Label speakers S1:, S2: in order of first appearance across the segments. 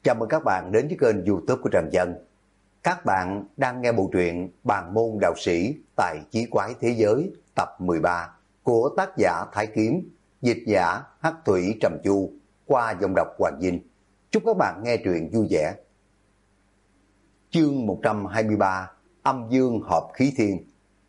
S1: Chào mừng các bạn đến với kênh YouTube của Trần Dân. Các bạn đang nghe bộ truyện Bàn môn đạo sĩ tài chí quái thế giới tập 13 của tác giả Thái Kiếm, dịch giả Hắc Thủy Trầm Chu qua giọng đọc Hoàng Vinh. Chúc các bạn nghe truyện vui vẻ. Chương 123, âm dương hợp khí thiên.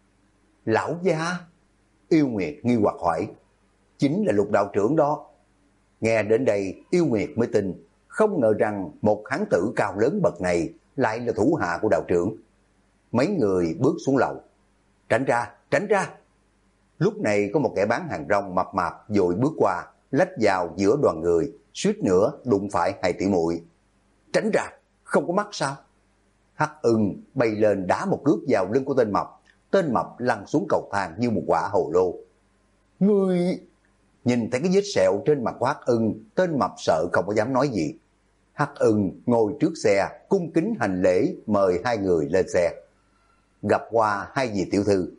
S1: Lão gia? Yêu Nguyệt nghi hoặc hỏi. Chính là Lục đạo trưởng đó. Nghe đến đây Yêu Nguyệt mới tin, không ngờ rằng một hán tử cao lớn bậc này lại là thủ hạ của đạo trưởng. Mấy người bước xuống lầu. Tránh ra, tránh ra. Lúc này có một kẻ bán hàng rong mập mạp vội bước qua, lách vào giữa đoàn người, suýt nữa đụng phải hai tỷ muội. Tránh ra, không có mắt sao? Hắc Ưng bay lên đá một cước vào lưng của tên mập lăn xuống cầu thang như một quả hồ lô. Ngươi... Nhìn thấy cái vết sẹo trên mặt của Hắc Ưng, tên mập sợ không có dám nói gì. Hắc Ưng ngồi trước xe, cung kính hành lễ mời hai người lên xe. Gặp qua hai vị tiểu thư,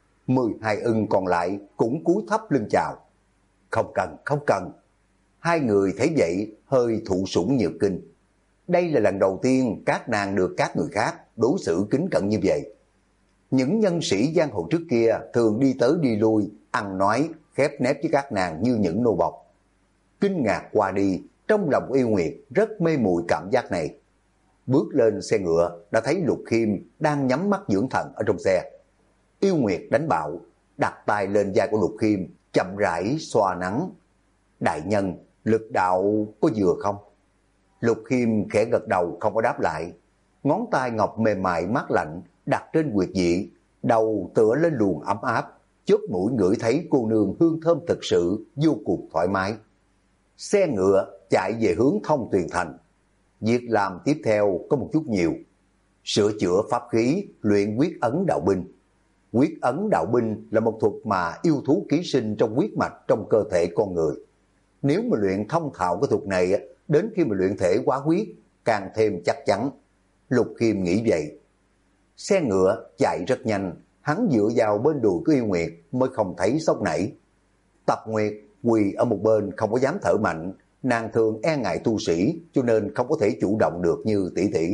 S1: 12 ưng còn lại cũng cúi thấp lưng chào. Không cần, không cần. Hai người thấy vậy hơi thụ sủng nhược kinh. Đây là lần đầu tiên các nàng được các người khác đối xử kính cẩn như vậy. Những nhân sĩ giang hồ trước kia thường đi tới đi lui, ăn nói khép nép với các nàng như những nô bộc. Kinh ngạc qua đi, trong lòng Yêu Nguyệt rất mê muội cảm giác này. Bước lên xe ngựa đã thấy Lục Khiêm đang nhắm mắt dưỡng thần ở trong xe. Yêu Nguyệt đánh bạo, đặt tay lên vai của Lục Khiêm, chậm rãi xoa nắng. Đại nhân, lực đạo có vừa không? Lục Khiêm khẽ gật đầu không có đáp lại. Ngón tay ngọc mềm mại mát lạnh đặt trên huyệt vị, đầu tựa lên luồng ấm áp, chóp mũi ngửi thấy cô nương hương thơm thực sự vô cùng thoải mái. Xe ngựa chạy về hướng Thông Tuyền Thành. Việc làm tiếp theo có một chút nhiều. Sửa chữa pháp khí, luyện quyết ấn đạo binh. Quyết ấn đạo binh là một thuật mà yêu thú ký sinh trong huyết mạch trong cơ thể con người. Nếu mà luyện thông thạo cái thuật này, đến khi mà luyện thể quá huyết, càng thêm chắc chắn. Lục Khiêm nghĩ vậy. Xe ngựa chạy rất nhanh, hắn dựa vào bên đùi của Yêu Nguyệt mới không thấy sốc nảy. Tập Nguyệt quỳ ở một bên không có dám thở mạnh, nàng thường e ngại tu sĩ cho nên không có thể chủ động được như tỷ tỷ.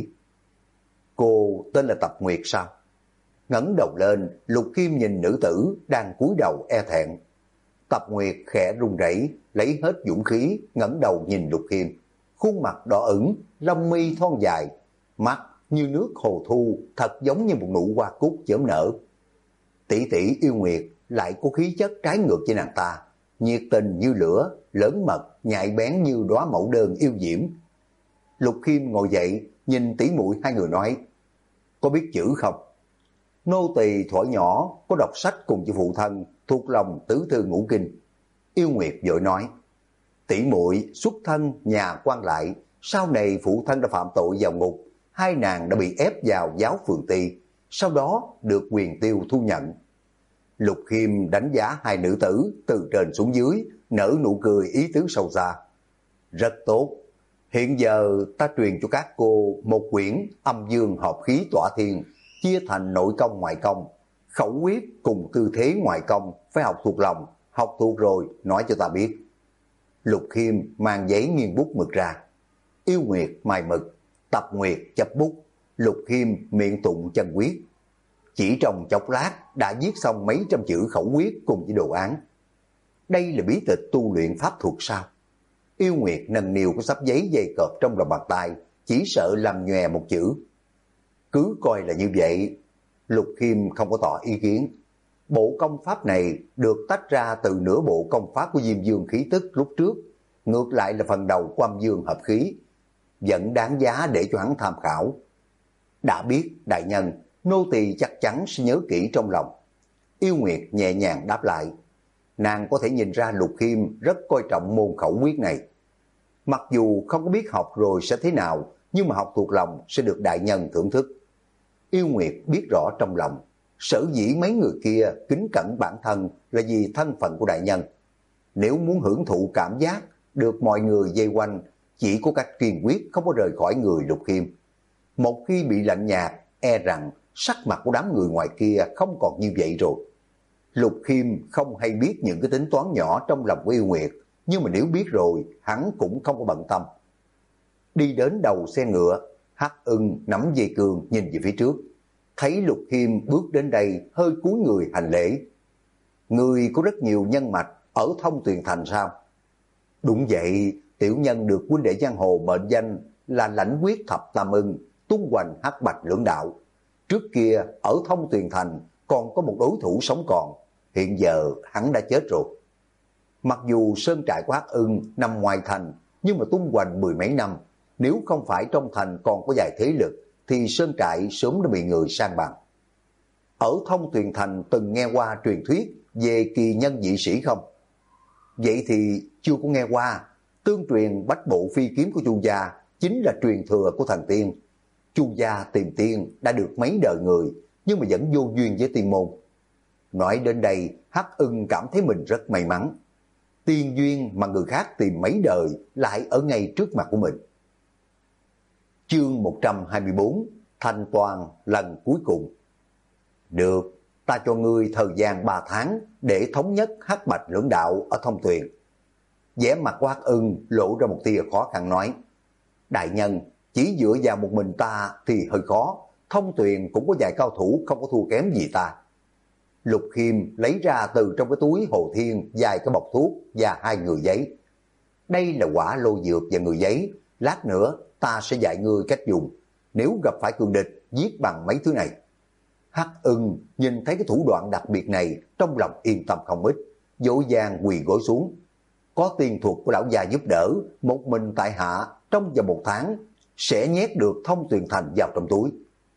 S1: Cô tên là Tập Nguyệt sao? Ngẩng đầu lên, Lục Khiêm nhìn nữ tử đang cúi đầu e thẹn. Tập Nguyệt khẽ run rẩy, lấy hết dũng khí, ngẩng đầu nhìn Lục Khiêm. Khuôn mặt đỏ ửng, lông mi thon dài, mắt như nước hồ thu, thật giống như một nụ hoa cúc chớm nở. Tỷ tỷ Yêu Nguyệt lại có khí chất trái ngược với nàng ta, nhiệt tình như lửa, lớn mật, nhạy bén như đóa mẫu đơn yêu diễm. Lục Khiêm ngồi dậy, nhìn tỷ muội hai người nói, có biết chữ không? Nô tỳ thuở nhỏ có đọc sách cùng với phụ thân, thuộc lòng tứ thư ngũ kinh. Yêu Nguyệt vội nói, tỷ muội xuất thân nhà quan lại, sau này phụ thân đã phạm tội vào ngục, hai nàng đã bị ép vào giáo phường ty, sau đó được quyền tiêu thu nhận. Lục Khiêm đánh giá hai nữ tử từ trên xuống dưới, nở nụ cười ý tứ sâu xa. Rất tốt, hiện giờ ta truyền cho các cô một quyển âm dương hợp khí tỏa thiên, chia thành nội công ngoại công, khẩu quyết cùng tư thế ngoại công phải học thuộc lòng, học thuộc rồi nói cho ta biết. Lục Khiêm mang giấy nghiêng bút mực ra. Yêu Nguyệt mài mực, Tập Nguyệt chấp bút, Lục Khiêm miệng tụng chân quyết. Chỉ trong chốc lát đã viết xong mấy trăm chữ khẩu quyết cùng với đồ án. Đây là bí tịch tu luyện pháp thuật sao? Yêu Nguyệt nâng niu có sắp giấy dày cộp trong lòng bàn tay, chỉ sợ làm nhòe một chữ. Cứ coi là như vậy. Lục Khiêm không có tỏ ý kiến. Bộ công pháp này được tách ra từ nửa bộ công pháp của Diêm Dương khí tức lúc trước, ngược lại là phần đầu của âm dương hợp khí, vẫn đáng giá để cho hắn tham khảo. Đã biết đại nhân, nô tỳ chắc chắn sẽ nhớ kỹ trong lòng. Yêu Nguyệt nhẹ nhàng đáp lại. Nàng có thể nhìn ra Lục Khiêm rất coi trọng môn khẩu quyết này. Mặc dù không có biết học rồi sẽ thế nào, nhưng mà học thuộc lòng sẽ được đại nhân thưởng thức. Yêu Nguyệt biết rõ trong lòng, sở dĩ mấy người kia kính cẩn bản thân là vì thân phận của đại nhân. Nếu muốn hưởng thụ cảm giác được mọi người vây quanh, chỉ có cách kiên quyết không có rời khỏi người Lục Khiêm. Một khi bị lạnh nhạt, e rằng sắc mặt của đám người ngoài kia không còn như vậy rồi. Lục Khiêm không hay biết những cái tính toán nhỏ trong lòng của Yêu Nguyệt, nhưng mà nếu biết rồi, hắn cũng không có bận tâm. đi đến đầu xe ngựa. Hắc Ưng nắm dây cương nhìn về phía trước, thấy Lục Khiêm bước đến đây hơi cúi người hành lễ. Người có rất nhiều nhân mạch ở Thông Tuyền Thành sao? Đúng vậy, tiểu nhân được huynh đệ giang hồ mệnh danh là lãnh quyết thập tam ưng, tung hoành hắc bạch lưỡng đạo. Trước kia ở Thông Tuyền Thành còn có một đối thủ sống còn, hiện giờ hắn đã chết rồi. Mặc dù sơn trại của Hắc Ưng nằm ngoài thành, nhưng mà tung hoành mười mấy năm, nếu không phải trong thành còn có vài thế lực, thì sơn trại sớm đã bị người san bằng. Ở Thông Tuyền Thành từng nghe qua truyền thuyết về kỳ nhân dị sĩ không? Vậy thì chưa có nghe qua. Tương truyền bách bộ phi kiếm của Chu gia chính là truyền thừa của thần tiên. Chu gia tìm tiên đã được mấy đời người, nhưng mà vẫn vô duyên với tiên môn. Nói đến đây, Hắc Ưng cảm thấy mình rất may mắn. Tiên duyên mà người khác tìm mấy đời lại ở ngay trước mặt của mình. Chương 124, thanh toàn lần cuối cùng. Được, ta cho ngươi thời gian 3 tháng để thống nhất hắc bạch lưỡng đạo ở Thông Tuyền. Vẻ mặt của Hắc Ưng lộ ra một tia khó khăn nói, đại nhân, chỉ dựa vào một mình ta thì hơi khó, Thông Tuyền cũng có vài cao thủ không có thua kém gì ta. Lục Khiêm lấy ra từ trong cái túi Hồ Thiên vài cái bọc thuốc và 2 người giấy. Đây là quả lô dược và người giấy, lát nữa ta sẽ dạy ngươi cách dùng, nếu gặp phải cường địch giết bằng mấy thứ này. Hắc Ưng nhìn thấy cái thủ đoạn đặc biệt này, trong lòng yên tâm không ít, vội vàng quỳ gối xuống. Có tiên thuật của lão già giúp đỡ, một mình tại hạ trong vòng 1 tháng sẽ nhét được Thông Tuyền Thành vào trong túi.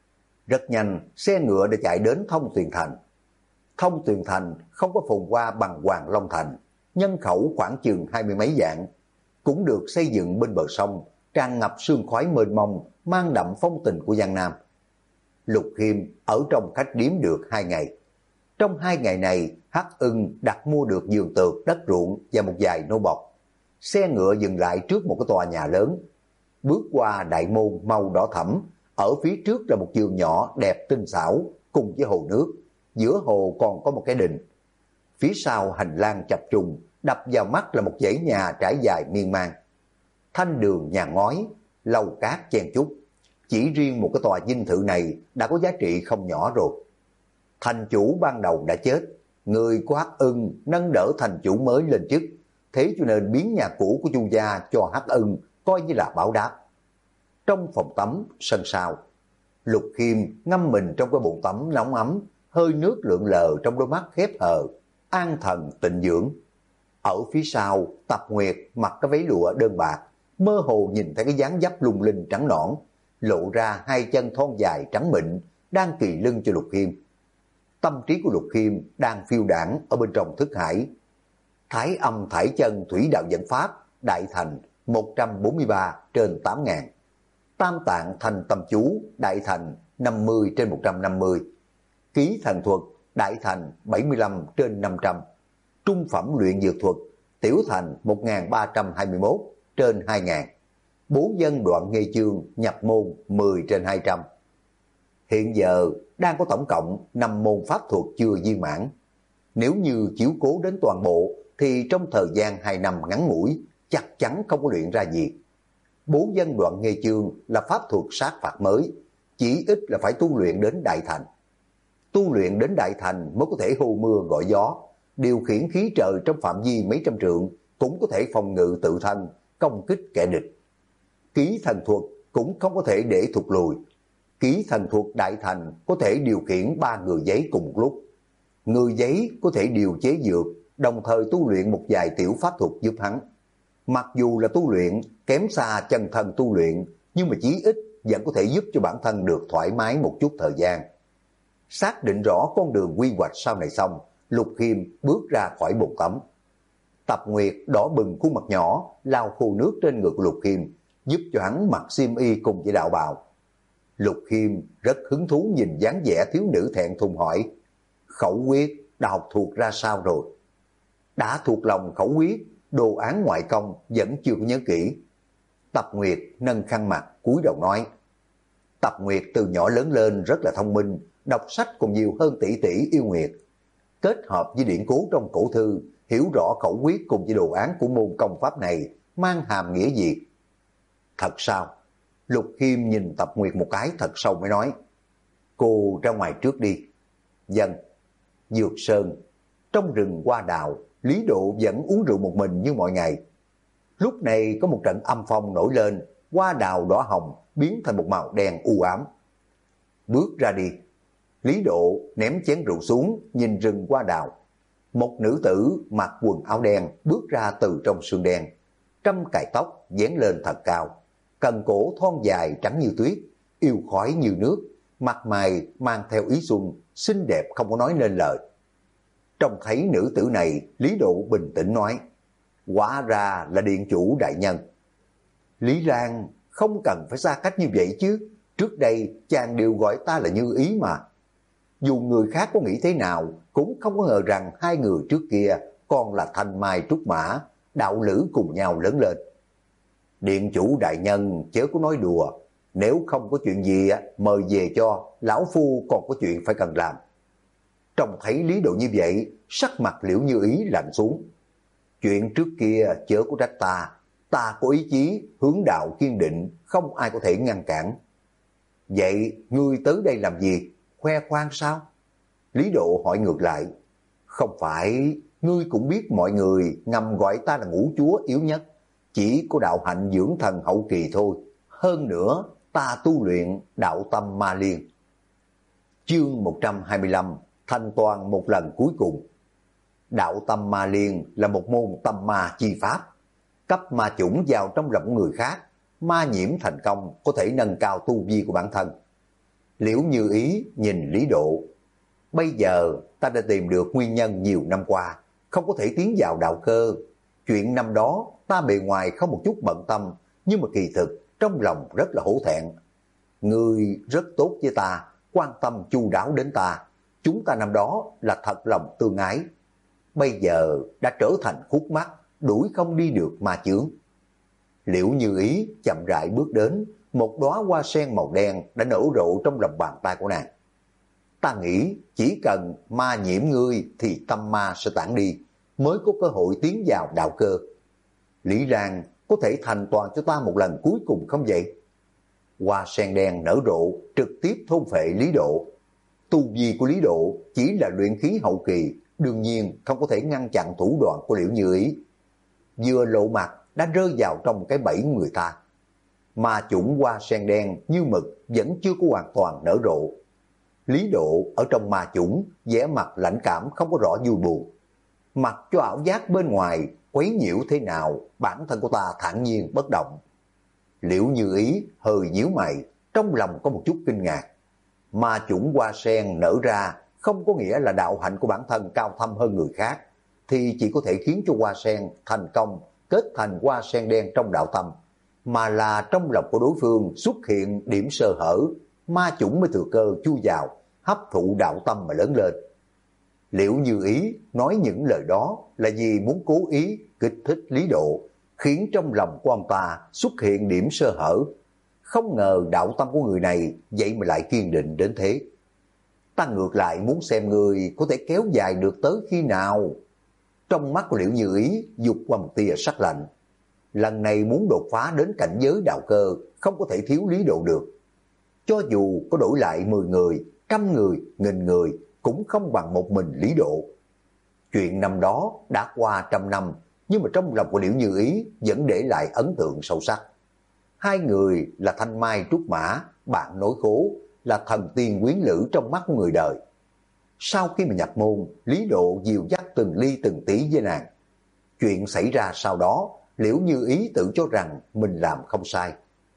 S1: Rất nhanh, xe ngựa đã chạy đến Thông Tuyền Thành. Thông Tuyền Thành không có phồn hoa bằng Hoàng Long Thành, nhân khẩu khoảng chừng 20 mấy vạn, cũng được xây dựng bên bờ sông, tràn ngập sương khói mênh mông, mang đậm phong tình của Giang Nam. Lục Khiêm ở trong khách điếm được 2 ngày. Trong 2 ngày này, Hắc Ưng đặt mua được vườn tược, đất ruộng và một vài nô bộc. Xe ngựa dừng lại trước một cái tòa nhà lớn. Bước qua đại môn màu đỏ thẫm, ở phía trước là một vườn nhỏ đẹp tinh xảo cùng với hồ nước. Giữa hồ còn có một cái đình. Phía sau hành lang chập trùng, đập vào mắt là một dãy nhà trải dài miên man. Thanh đường nhà ngói, lầu cát chen chúc. Chỉ riêng một cái tòa dinh thự này đã có giá trị không nhỏ rồi. Thành chủ ban đầu đã chết, người của Hắc Ưng nâng đỡ thành chủ mới lên chức, thế cho nên biến nhà cũ của Chu gia cho Hắc Ưng coi như là báo đáp. Trong phòng tắm sân sau, Lục Khiêm ngâm mình trong cái bồn tắm nóng ấm, hơi nước lượn lờ trong đôi mắt khép hờ, an thần tịnh dưỡng. Ở phía sau, Tập Nguyệt mặc cái váy lụa đơn bạc, mơ hồ nhìn thấy cái dáng dấp lung linh trắng nõn, lộ ra 2 chân thon dài trắng mịn, đang kỳ lưng cho Lục Khiêm. Tâm trí của Lục Khiêm đang phiêu đãng ở bên trong thức hải. Thái âm thải chân thủy đạo dẫn pháp, đại thành 143 trên 8.000. Tam tạng thành tâm chú, đại thành 50 trên 150. Ký thần thuật, đại thành 75 trên 500. Trung phẩm luyện dược thuật, tiểu thành 1321 trên 2.000. Bố dân đoạn nghê chương nhập môn 10 trên 200. Hiện giờ đang có tổng cộng 5 môn pháp thuật chưa viên mãn. Nếu như chiếu cố đến toàn bộ thì trong thời gian 2 năm ngắn ngủi chắc chắn không có luyện ra gì. Bố dân đoạn nghê chương là pháp thuật sát phạt mới, chỉ ít là phải tu luyện đến đại thành. Tu luyện đến đại thành mới có thể hô mưa gọi gió, điều khiển khí trời trong phạm vi mấy trăm trượng, cũng có thể phòng ngự tự thân, công kích kẻ địch. Ký thần thuật cũng không có thể để thụt lùi. Ký thần thuật đại thành có thể điều khiển 3 người giấy cùng một lúc. Người giấy có thể điều chế dược, đồng thời tu luyện một vài tiểu pháp thuật giúp hắn. Mặc dù là tu luyện kém xa chân thân tu luyện, nhưng mà chí ít vẫn có thể giúp cho bản thân được thoải mái một chút thời gian. Xác định rõ con đường quy hoạch sau này xong, Lục Khiêm bước ra khỏi bồn tắm. Tập Nguyệt đỏ bừng khuôn mặt nhỏ, lau khô nước trên ngực Lục Khiêm, giúp cho hắn mặc xiêm y cùng với đạo bào. Lục Khiêm rất hứng thú nhìn dáng vẻ thiếu nữ thẹn thùng hỏi, khẩu quyết đã học thuộc ra sao rồi? Đã thuộc lòng khẩu quyết, đồ án ngoại công vẫn chưa có nhớ kỹ. Tập Nguyệt nâng khăn mặt cúi đầu nói, Tập Nguyệt từ nhỏ lớn lên rất là thông minh, đọc sách còn nhiều hơn tỷ tỷ Yêu Nguyệt. Kết hợp với điển cố trong cổ thư, hiểu rõ khẩu quyết cùng với đồ án của môn công pháp này mang hàm nghĩa gì. Thật sao? Lục Khiêm nhìn Tập Nguyệt một cái thật sâu mới nói, cô ra ngoài trước đi. Dân. Dược Sơn. Trong rừng hoa đào, Lý Độ vẫn uống rượu một mình như mọi ngày. Lúc này có một trận âm phong nổi lên, hoa đào đỏ hồng biến thành một màu đen u ám. Bước ra đi. Lý Độ ném chén rượu xuống, nhìn rừng hoa đào. Một nữ tử mặc quần áo đen bước ra từ trong sương đen, trăm cài tóc dán lên thật cao, cần cổ thon dài trắng như tuyết, yêu khói như nước, mặt mày mang theo ý xuân, xinh đẹp không có nói nên lời. Trông thấy nữ tử này, Lý Độ bình tĩnh nói, hóa ra là điện chủ đại nhân. Lý Lan, không cần phải xa cách như vậy chứ, trước đây chàng đều gọi ta là Như Ý mà. Dù người khác có nghĩ thế nào, cũng không có ngờ rằng hai người trước kia còn là thanh mai trúc mã, đạo lữ cùng nhau lớn lên. Điện chủ đại nhân chớ có nói đùa, nếu không có chuyện gì mời về cho, lão phu còn có chuyện phải cần làm. Trông thấy Lý Độ như vậy, sắc mặt Liễu Như Ý lạnh xuống. Chuyện trước kia chớ có trách ta có ý chí, hướng đạo kiên định, không ai có thể ngăn cản. Vậy ngươi tới đây làm gì? Khoe khoang sao? Lý Độ hỏi ngược lại. Không phải, ngươi cũng biết mọi người ngầm gọi ta là ngũ chúa yếu nhất, chỉ có đạo hạnh dưỡng thần hậu kỳ thôi. Hơn nữa, ta tu luyện đạo tâm ma liên. Chương 125, thanh toàn một lần cuối cùng. Đạo tâm ma liên là một môn tâm ma chi pháp. Cấp ma chủng vào trong lòng người khác, ma nhiễm thành công có thể nâng cao tu vi của bản thân. Liễu Như Ý nhìn Lý Độ. Bây giờ ta đã tìm được nguyên nhân nhiều năm qua, không có thể tiến vào đạo cơ. Chuyện năm đó ta bề ngoài không một chút bận tâm, nhưng mà kỳ thực trong lòng rất là hổ thẹn. Ngươi rất tốt với ta, quan tâm chu đáo đến ta. Chúng ta năm đó là thật lòng tương ái. Bây giờ đã trở thành khúc mắc, đuổi không đi được ma chướng. Liễu Như Ý chậm rãi bước đến, một đóa hoa sen màu đen đã nở rộ trong lòng bàn tay của nàng. Ta nghĩ chỉ cần ma nhiễm ngươi thì tâm ma sẽ tản đi, mới có cơ hội tiến vào đạo cơ. Lý Lan có thể thành toàn cho ta một lần cuối cùng không vậy? Hoa sen đen nở rộ trực tiếp thôn phệ Lý Độ. Tu vi của Lý Độ chỉ là luyện khí hậu kỳ, đương nhiên không có thể ngăn chặn thủ đoạn của Liễu Như Ý. Vừa lộ mặt đã rơi vào trong cái bẫy người ta. Mà chủng hoa sen đen như mực vẫn chưa có hoàn toàn nở rộ. Lý Độ ở trong ma chủng, vẻ mặt lãnh cảm không có rõ vui buồn. Mặc cho ảo giác bên ngoài quấy nhiễu thế nào, bản thân của ta thản nhiên bất động. Liễu Như Ý hơi nhíu mày, trong lòng có một chút kinh ngạc. Ma chủng hoa sen nở ra không có nghĩa là đạo hạnh của bản thân cao thâm hơn người khác, thì chỉ có thể khiến cho hoa sen thành công kết thành hoa sen đen trong đạo tâm, mà là trong lòng của đối phương xuất hiện điểm sơ hở, ma chủng mới thừa cơ chui vào, hấp thụ đạo tâm mà lớn lên. Liễu Như Ý nói những lời đó là vì muốn cố ý kích thích Lý Độ, khiến trong lòng của ông ta xuất hiện điểm sơ hở. Không ngờ đạo tâm của người này vậy mà lại kiên định đến thế. Ta ngược lại muốn xem người có thể kéo dài được tới khi nào. Trong mắt của Liễu Như Ý dục qua một tia sắc lạnh. Lần này muốn đột phá đến cảnh giới đạo cơ, không có thể thiếu Lý Độ được. Cho dù có đổi lại 10 người, 100 người, 1000 người, cũng không bằng một mình Lý Độ. Chuyện năm đó đã qua 100 năm, nhưng mà trong lòng của Liễu Như Ý vẫn để lại ấn tượng sâu sắc. Hai người là thanh mai trúc mã, bạn nối khố, là thần tiên quyến lữ trong mắt của người đời. Sau khi mà nhập môn, Lý Độ dìu dắt từng ly từng tí với nàng. Chuyện xảy ra sau đó, Liễu Như Ý tự cho rằng mình làm không sai.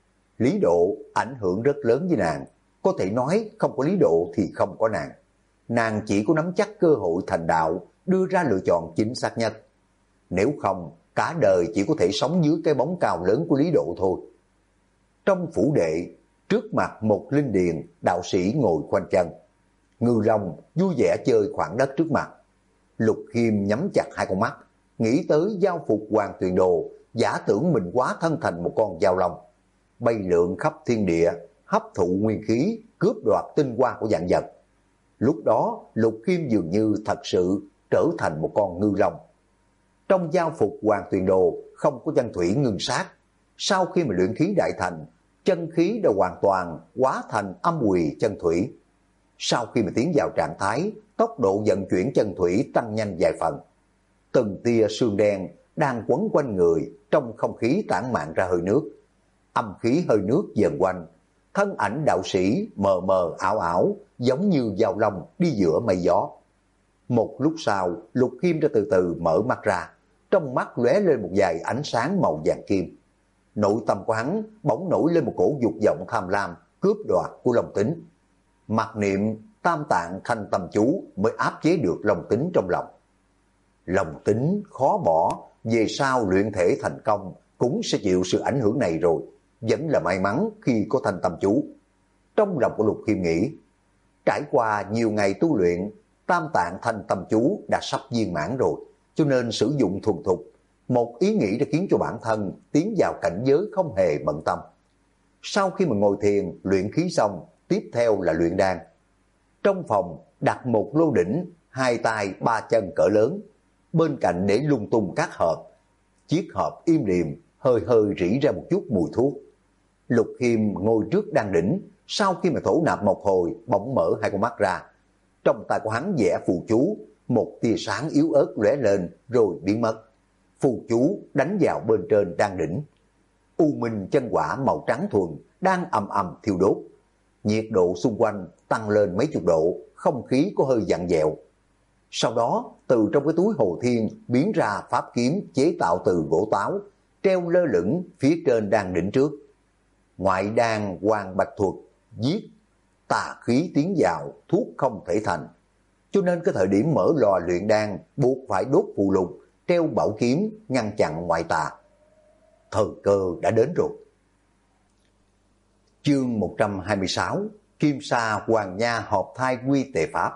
S1: Lý Độ ảnh hưởng rất lớn với nàng, có thể nói không có Lý Độ thì không có nàng. Nàng chỉ có nắm chắc cơ hội thành đạo, đưa ra lựa chọn chính xác nhất. Nếu không, cả đời chỉ có thể sống dưới cái bóng cao lớn của Lý Độ thôi. Trong phủ đệ, trước mặt một linh điền, đạo sĩ ngồi khoanh chân. Ngư Long vui vẻ chơi khoảng đất trước mặt. Lục Khiêm nhắm chặt hai con mắt, nghĩ tới giao phục Hoàng Tuyền Đồ, giả tưởng mình hóa thân thành một con dao long, bay lượn khắp thiên địa, hấp thụ nguyên khí, cướp đoạt tinh hoa của vạn vật. Lúc đó, Lục Khiêm dường như thật sự trở thành một con ngư long. Trong giao phục Hoàng Tuyền Đồ không có chân thủy ngưng sát. Sau khi mà luyện khí đại thành, chân khí đã hoàn toàn hóa thành âm quỳ chân thủy. Sau khi mà tiến vào trạng thái, tốc độ vận chuyển chân thủy tăng nhanh vài phần. Từng tia sương đen đang quấn quanh người, trong không khí tản mạn ra hơi nước. Âm khí hơi nước dần quanh, thân ảnh đạo sĩ mờ mờ ảo ảo, giống như dao long đi giữa mây gió. Một lúc sau, Lục Khiêm đã từ từ mở mắt ra, trong mắt lóe lên một vài ánh sáng màu vàng kim. Nội tâm của hắn bỗng nổi lên một cổ dục vọng tham lam, cướp đoạt của Long Tính. Mặc niệm tam tạng thanh tâm chú mới áp chế được Long Tính trong lòng. Long Tính khó bỏ, về sau luyện thể thành công cũng sẽ chịu sự ảnh hưởng này rồi. Vẫn là may mắn khi có thanh tâm chú. Trong lòng của Lục Khiêm nghĩ, trải qua nhiều ngày tu luyện, tam tạng thanh tâm chú đã sắp viên mãn rồi, cho nên sử dụng thuần thục. Một ý nghĩ đã khiến cho bản thân tiến vào cảnh giới không hề bận tâm. Sau khi mà ngồi thiền, luyện khí xong, tiếp theo là luyện đan. Trong phòng đặt một lô đỉnh, 2 tay 3 chân cỡ lớn, bên cạnh để lung tung các hộp. Chiếc hộp im lìm, hơi hơi rỉ ra một chút mùi thuốc. Lục Khiêm ngồi trước đan đỉnh, sau khi mà thổ nạp một hồi, bỗng mở 2 con mắt ra. Trong tay của hắn vẽ phù chú, một tia sáng yếu ớt lóe lên rồi biến mất. Phù chú đánh vào bên trên đan đỉnh. U minh chân quả màu trắng thuần đang ầm ầm thiêu đốt. Nhiệt độ xung quanh tăng lên mấy chục độ, không khí có hơi vặn vẹo. Sau đó, từ trong cái túi hồ thiên biến ra pháp kiếm chế tạo từ gỗ táo, treo lơ lửng phía trên đan đỉnh trước. Ngoại đan Hoàng Bạch Thuật, giết, tà khí tiến vào, thuốc không thể thành. Cho nên cái thời điểm mở lò luyện đan, buộc phải đốt phù lục, treo bảo kiếm, ngăn chặn ngoại tà. Thời cơ đã đến rồi. Chương 126, Kim Sa Hoàng Nha hợp thai quy tề pháp.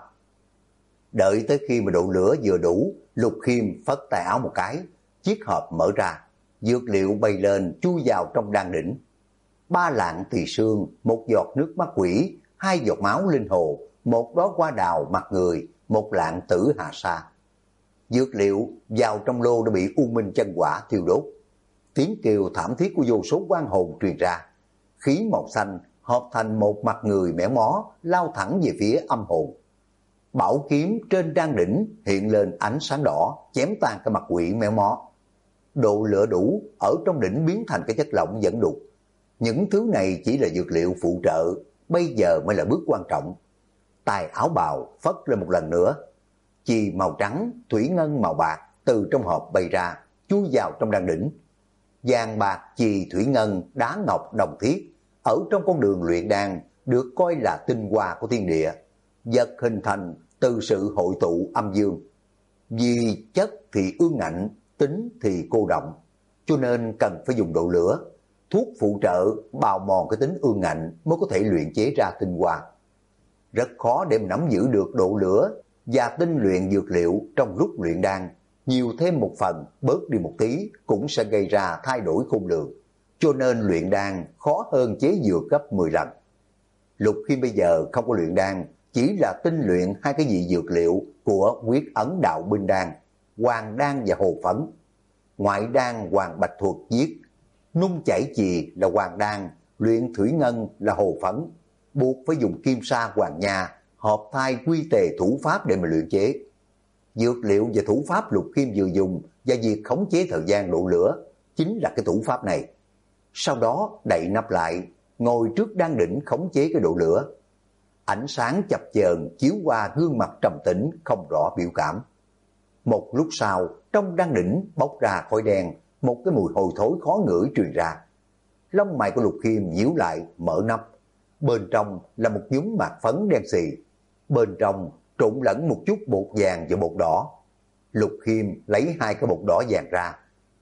S1: Đợi tới khi mà độ lửa vừa đủ, Lục Khiêm phất tay áo một cái, chiếc hộp mở ra, dược liệu bay lên chui vào trong đan đỉnh. 3 lạng tỳ xương, 1 giọt nước mắt quỷ, 2 giọt máu linh hồ, 1 đóa hoa đào mặt người, 1 lạng tử hà sa. Dược liệu vào trong lô đã bị u minh chân quả thiêu đốt. Tiếng kêu thảm thiết của vô số oan hồn truyền ra. Khí màu xanh hợp thành một mặt người mẻ mó lao thẳng về phía âm hồn. Bảo kiếm trên đan đỉnh hiện lên ánh sáng đỏ, chém tan cái mặt quỷ méo mó. Độ lửa đủ, ở trong đỉnh biến thành cái chất lỏng dẫn đục. Những thứ này chỉ là dược liệu phụ trợ, bây giờ mới là bước quan trọng. Tài áo bào phất lên một lần nữa. Chì màu trắng, thủy ngân màu bạc từ trong hộp bay ra, chui vào trong đan đỉnh. Vàng bạc, chì, thủy ngân, đá ngọc, đồng thiết, ở trong con đường luyện đan được coi là tinh hoa của thiên địa. Vật hình thành từ sự hội tụ âm dương. Vì chất thì ương ngạnh, tính thì cô động, cho nên cần phải dùng độ lửa. Thuốc phụ trợ bào mòn cái tính ương ngạnh mới có thể luyện chế ra tinh hoa. Rất khó để nắm giữ được độ lửa và tinh luyện dược liệu trong lúc luyện đan. Nhiều thêm một phần, bớt đi một tí cũng sẽ gây ra thay đổi khôn lường. Cho nên luyện đan khó hơn chế dược gấp 10 lần. Lục Khiêm bây giờ không có luyện đan, chỉ là tinh luyện 2 cái vị dược liệu của Quyết Ấn Đạo Binh Đan, Hoàng Đan và Hồ Phấn. Ngoại đan Hoàng Bạch Thuật giết, nung chảy chì là Hoàng Đan, luyện thủy ngân là Hồ Phấn, buộc phải dùng Kim Sa Hoàng Nha, hợp thai quy tề thủ pháp để mà luyện chế. Dược liệu và thủ pháp Lục Khiêm vừa dùng và việc khống chế thời gian độ lửa chính là cái thủ pháp này. Sau đó đậy nắp lại, ngồi trước đan đỉnh khống chế cái độ lửa. Ánh sáng chập chờn chiếu qua gương mặt trầm tĩnh không rõ biểu cảm. Một lúc sau, trong đan đỉnh bốc ra khói đen, một cái mùi hôi thối khó ngửi truyền ra. Lông mày của Lục Khiêm nhíu lại, mở nắp. Bên trong là một nhúm mạc phấn đen xì. Bên trong trộn lẫn một chút bột vàng và bột đỏ. Lục Khiêm lấy 2 cái bột đỏ vàng ra.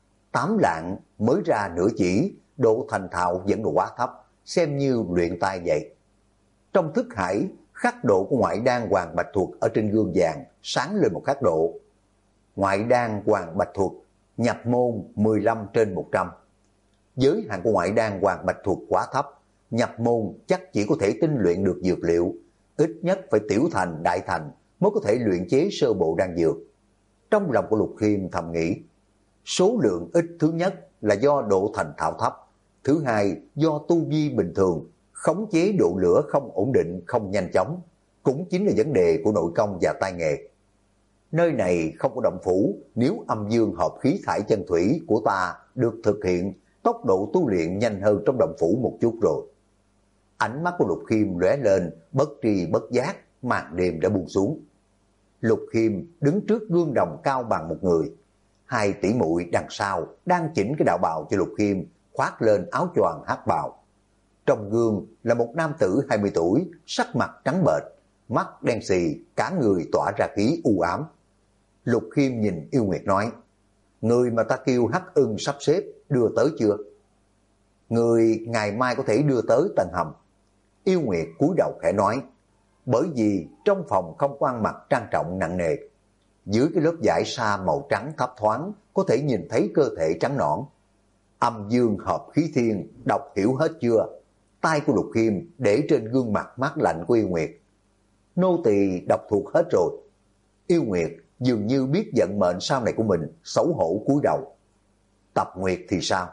S1: 8 lạng mới ra nửa chỉ, độ thành thạo vẫn còn quá thấp, xem như luyện tay vậy. Trong thức hải, khắc độ của ngoại đan Hoàng Bạch Thuật ở trên gương vàng sáng lên một khắc độ. Ngoại đan Hoàng Bạch Thuật nhập môn 15/100. Giới hạn của ngoại đan Hoàng Bạch Thuật quá thấp, nhập môn chắc chỉ có thể tinh luyện được dược liệu, ít nhất phải tiểu thành đại thành mới có thể luyện chế sơ bộ đan dược. Trong lòng của Lục Khiêm thầm nghĩ, số lượng ít thứ nhất là do độ thành thạo thấp, Thứ hai, do tu vi bình thường, khống chế độ lửa không ổn định, không nhanh chóng, cũng chính là vấn đề của nội công và tay nghề. Nơi này không có động phủ, nếu âm dương hợp khí thải chân thủy của ta được thực hiện, tốc độ tu luyện nhanh hơn trong động phủ một chút rồi. Ánh mắt của Lục Khiêm lóe lên, bất tri bất giác, màn đêm đã buông xuống. Lục Khiêm đứng trước gương đồng cao bằng một người. Hai tỷ muội đằng sau đang chỉnh cái đạo bào cho Lục Khiêm, khoác lên áo choàng hắc bào. Trong gương là một nam tử 20 tuổi, sắc mặt trắng bệch, mắt đen xì, cả người tỏa ra khí u ám. Lục Khiêm nhìn Yêu Nguyệt nói, người mà ta kêu Hắc Ưng sắp xếp đưa tới chưa? Người ngày mai có thể đưa tới tầng hầm. Yêu Nguyệt cúi đầu khẽ nói, bởi vì trong phòng không có ăn mặc trang trọng nặng nề. Dưới cái lớp vải sa màu trắng thấp thoáng có thể nhìn thấy cơ thể trắng nõn. Âm dương hợp khí thiên, đọc hiểu hết chưa? Tay của Lục Khiêm để trên gương mặt mát lạnh của Yêu Nguyệt. Nô tỳ đọc thuộc hết rồi. Yêu Nguyệt dường như biết vận mệnh sau này của mình, xấu hổ cúi đầu. Tập Nguyệt thì sao?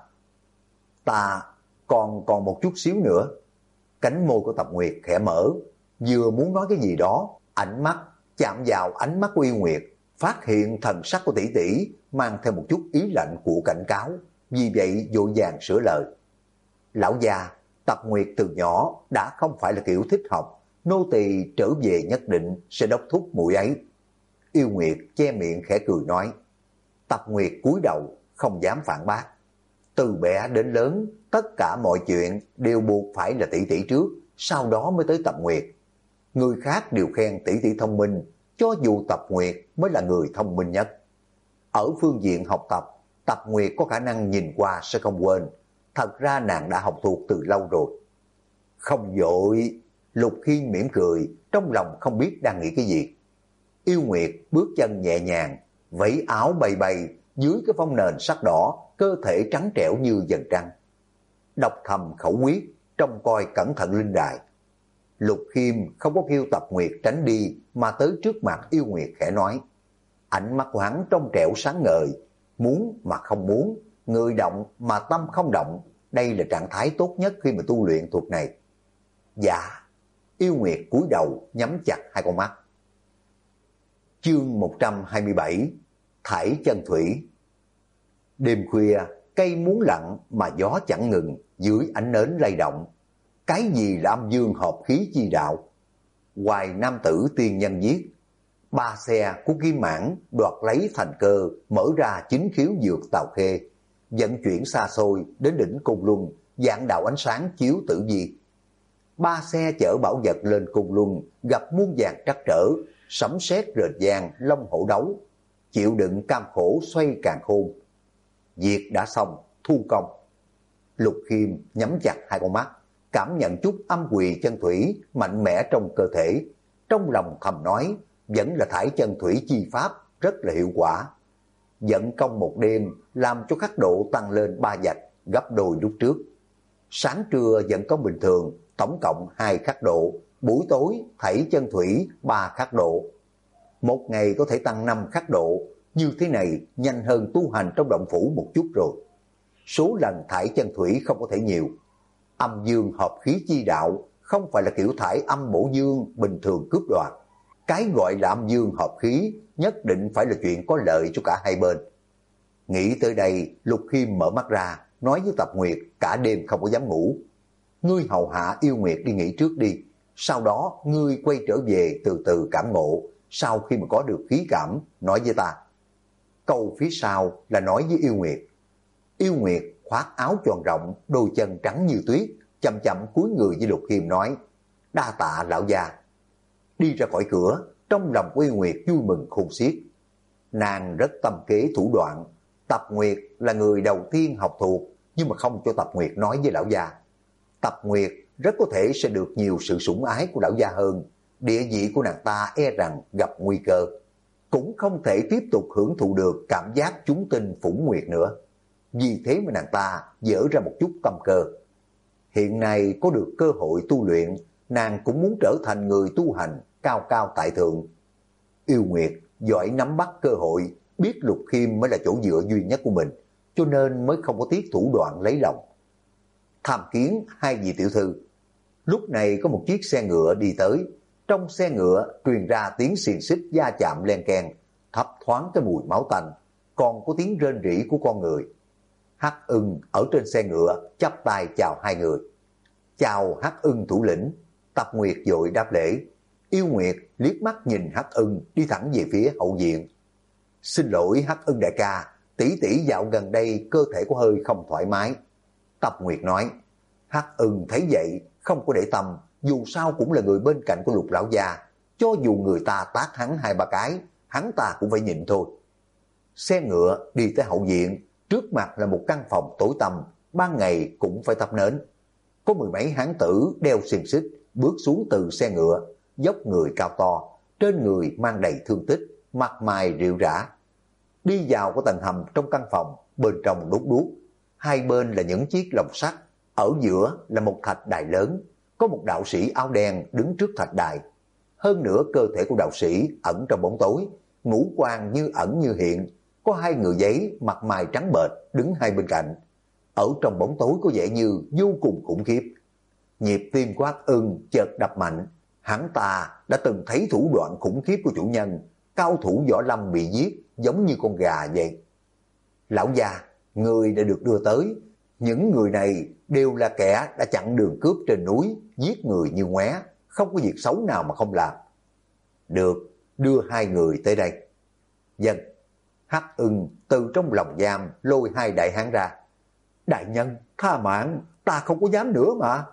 S1: Ta còn một chút xíu nữa. Cánh môi của Tập Nguyệt khẽ mở, vừa muốn nói cái gì đó, ánh mắt chạm vào ánh mắt của Yêu Nguyệt, phát hiện thần sắc của tỷ tỷ mang theo một chút ý lạnh của cảnh cáo, vì vậy vội vàng sửa lời. Lão già, Tập Nguyệt từ nhỏ đã không phải là kiểu thích học, nô tỳ trở về nhất định sẽ đốc thúc muội ấy. Yêu Nguyệt che miệng khẽ cười nói. Tập Nguyệt cúi đầu không dám phản bác. Từ bé đến lớn, tất cả mọi chuyện đều buộc phải là tỷ tỷ trước, sau đó mới tới Tập Nguyệt. Người khác đều khen tỷ tỷ thông minh, cho dù Tập Nguyệt mới là người thông minh nhất. Ở phương diện học tập, Tập Nguyệt có khả năng nhìn qua sẽ không quên. Thật ra nàng đã học thuộc từ lâu rồi. Không vội, Lục Khiêm mỉm cười, trong lòng không biết đang nghĩ cái gì. Yêu Nguyệt bước chân nhẹ nhàng, vẫy áo bay bay, dưới cái phong nền sắc đỏ, cơ thể trắng trẻo như dần trăng. Đọc thầm khẩu quyết, trông coi cẩn thận linh đài. Lục Khiêm không có kêu Tập Nguyệt tránh đi, mà tới trước mặt Yêu Nguyệt khẽ nói. Ánh mắt của hắn trong trẻo sáng ngời, muốn mà không muốn, người động mà tâm không động. Đây là trạng thái tốt nhất khi mà tu luyện thuật này. Dạ. Yêu Nguyệt cúi đầu nhắm chặt hai con mắt. Chương 127, Thải chân thủy. Đêm khuya, cây muốn lặng mà gió chẳng ngừng, dưới ánh nến lay động. Cái gì là âm dương hợp khí chi đạo? Hoài nam tử tiên nhân giết. 3 xe của Kim Mãn đoạt lấy thành cơ, mở ra chính khiếu dược Tào Khê, vận chuyển xa xôi đến đỉnh Côn Luân, dạng đạo ánh sáng chiếu tử vi. 3 xe chở bảo vật lên Côn Luân, gặp muôn vàng trắc trở, sấm sét rền vang, long hổ đấu, chịu đựng cam khổ xoay càn khôn. Việc đã xong, thu công. Lục Khiêm nhắm chặt hai con mắt, cảm nhận chút âm quỳ chân thủy mạnh mẽ trong cơ thể, trong lòng thầm nói, vẫn là thải chân thủy chi pháp rất là hiệu quả. Vận công một đêm làm cho khắc độ tăng lên 3 vạch, gấp đôi lúc trước. Sáng trưa vận công bình thường, tổng cộng 2 khắc độ, buổi tối thảy chân thủy 3 khắc độ. Một ngày có thể tăng 5 khắc độ, như thế này nhanh hơn tu hành trong động phủ một chút rồi. Số lần thải chân thủy không có thể nhiều. Âm dương hợp khí chi đạo không phải là kiểu thải âm bổ dương bình thường cướp đoạt. Cái gọi là âm dương hợp khí nhất định phải là chuyện có lợi cho cả hai bên. Nghĩ tới đây, Lục Khiêm mở mắt ra, nói với Tập Nguyệt cả đêm không có dám ngủ. Ngươi hầu hạ Yêu Nguyệt đi nghỉ trước đi, sau đó ngươi quay trở về từ từ cảm ngộ, sau khi mà có được khí cảm, nói với ta. Câu phía sau là nói với Yêu Nguyệt. Yêu Nguyệt khoác áo tròn rộng, đôi chân trắng như tuyết, chậm chậm cúi người với Lục Khiêm nói, đa tạ lão già. Đi ra khỏi cửa, trong lòng của Yêu Nguyệt vui mừng khôn xiết. Nàng rất tâm kế thủ đoạn. Tập Nguyệt là người đầu tiên học thuộc, nhưng mà không cho Tập Nguyệt nói với lão già. Tập Nguyệt rất có thể sẽ được nhiều sự sủng ái của lão gia hơn. Địa vị của nàng ta e rằng gặp nguy cơ, cũng không thể tiếp tục hưởng thụ được cảm giác chúng tinh phủng nguyệt nữa. Vì thế mà nàng ta dở ra một chút tâm cơ. Hiện nay có được cơ hội tu luyện, nàng cũng muốn trở thành người tu hành cao cao tại thượng. Yêu Nguyệt giỏi nắm bắt cơ hội, biết Lục Khiêm mới là chỗ dựa duy nhất của mình, cho nên mới không có tiếc thủ đoạn lấy lòng. tham kiến hai vị tiểu thư. Lúc này có một chiếc xe ngựa đi tới, trong xe ngựa truyền ra tiếng xiềng xích va chạm len keng, thấp thoáng cái mùi máu tanh, còn có tiếng rên rỉ của con người. Hắc Ưng ở trên xe ngựa chắp tay chào hai người. Chào Hắc Ưng thủ lĩnh. Tập Nguyệt vội đáp lễ. Yêu Nguyệt liếc mắt nhìn Hắc Ưng đi thẳng về phía hậu viện. Xin lỗi Hắc Ưng đại ca, tỷ tỷ dạo gần đây cơ thể có hơi không thoải mái. Tập Nguyệt nói. Hắc Ưng thấy vậy không có để tâm, dù sao cũng là người bên cạnh của Lục lão gia, cho dù người ta tát hắn 2-3 cái, hắn ta cũng phải nhịn thôi. Xe ngựa đi tới hậu viện, trước mặt là một căn phòng tối tăm, ban ngày cũng phải thắp nến. Có 10 mấy hán tử đeo xiềng xích bước xuống từ xe ngựa, dốc người cao to, trên người mang đầy thương tích, mặt mày rệu rã. Đi vào cái tầng hầm trong căn phòng, bên trong đốt đuốc, hai bên là những chiếc lồng sắt, ở giữa là một thạch đài lớn, có một đạo sĩ áo đen đứng trước thạch đài. Hơn nữa cơ thể của đạo sĩ ẩn trong bóng tối, ngũ quan như ẩn như hiện, có hai người giấy mặt mày trắng bệch đứng hai bên cạnh. Ở trong bóng tối có vẻ như vô cùng khủng khiếp. Nhịp tim của Hắc Ưng chợt đập mạnh, hắn ta đã từng thấy thủ đoạn khủng khiếp của chủ nhân, cao thủ võ lâm bị giết giống như con gà vậy. Lão già, người đã được đưa tới, những người này đều là kẻ đã chặn đường cướp trên núi, giết người như ngoé, không có việc xấu nào mà không làm. Được, đưa hai người tới đây. Dân. Hắc Ưng từ trong lòng giam lôi hai đại hán ra. Đại nhân, tha mạng, ta không có dám nữa mà.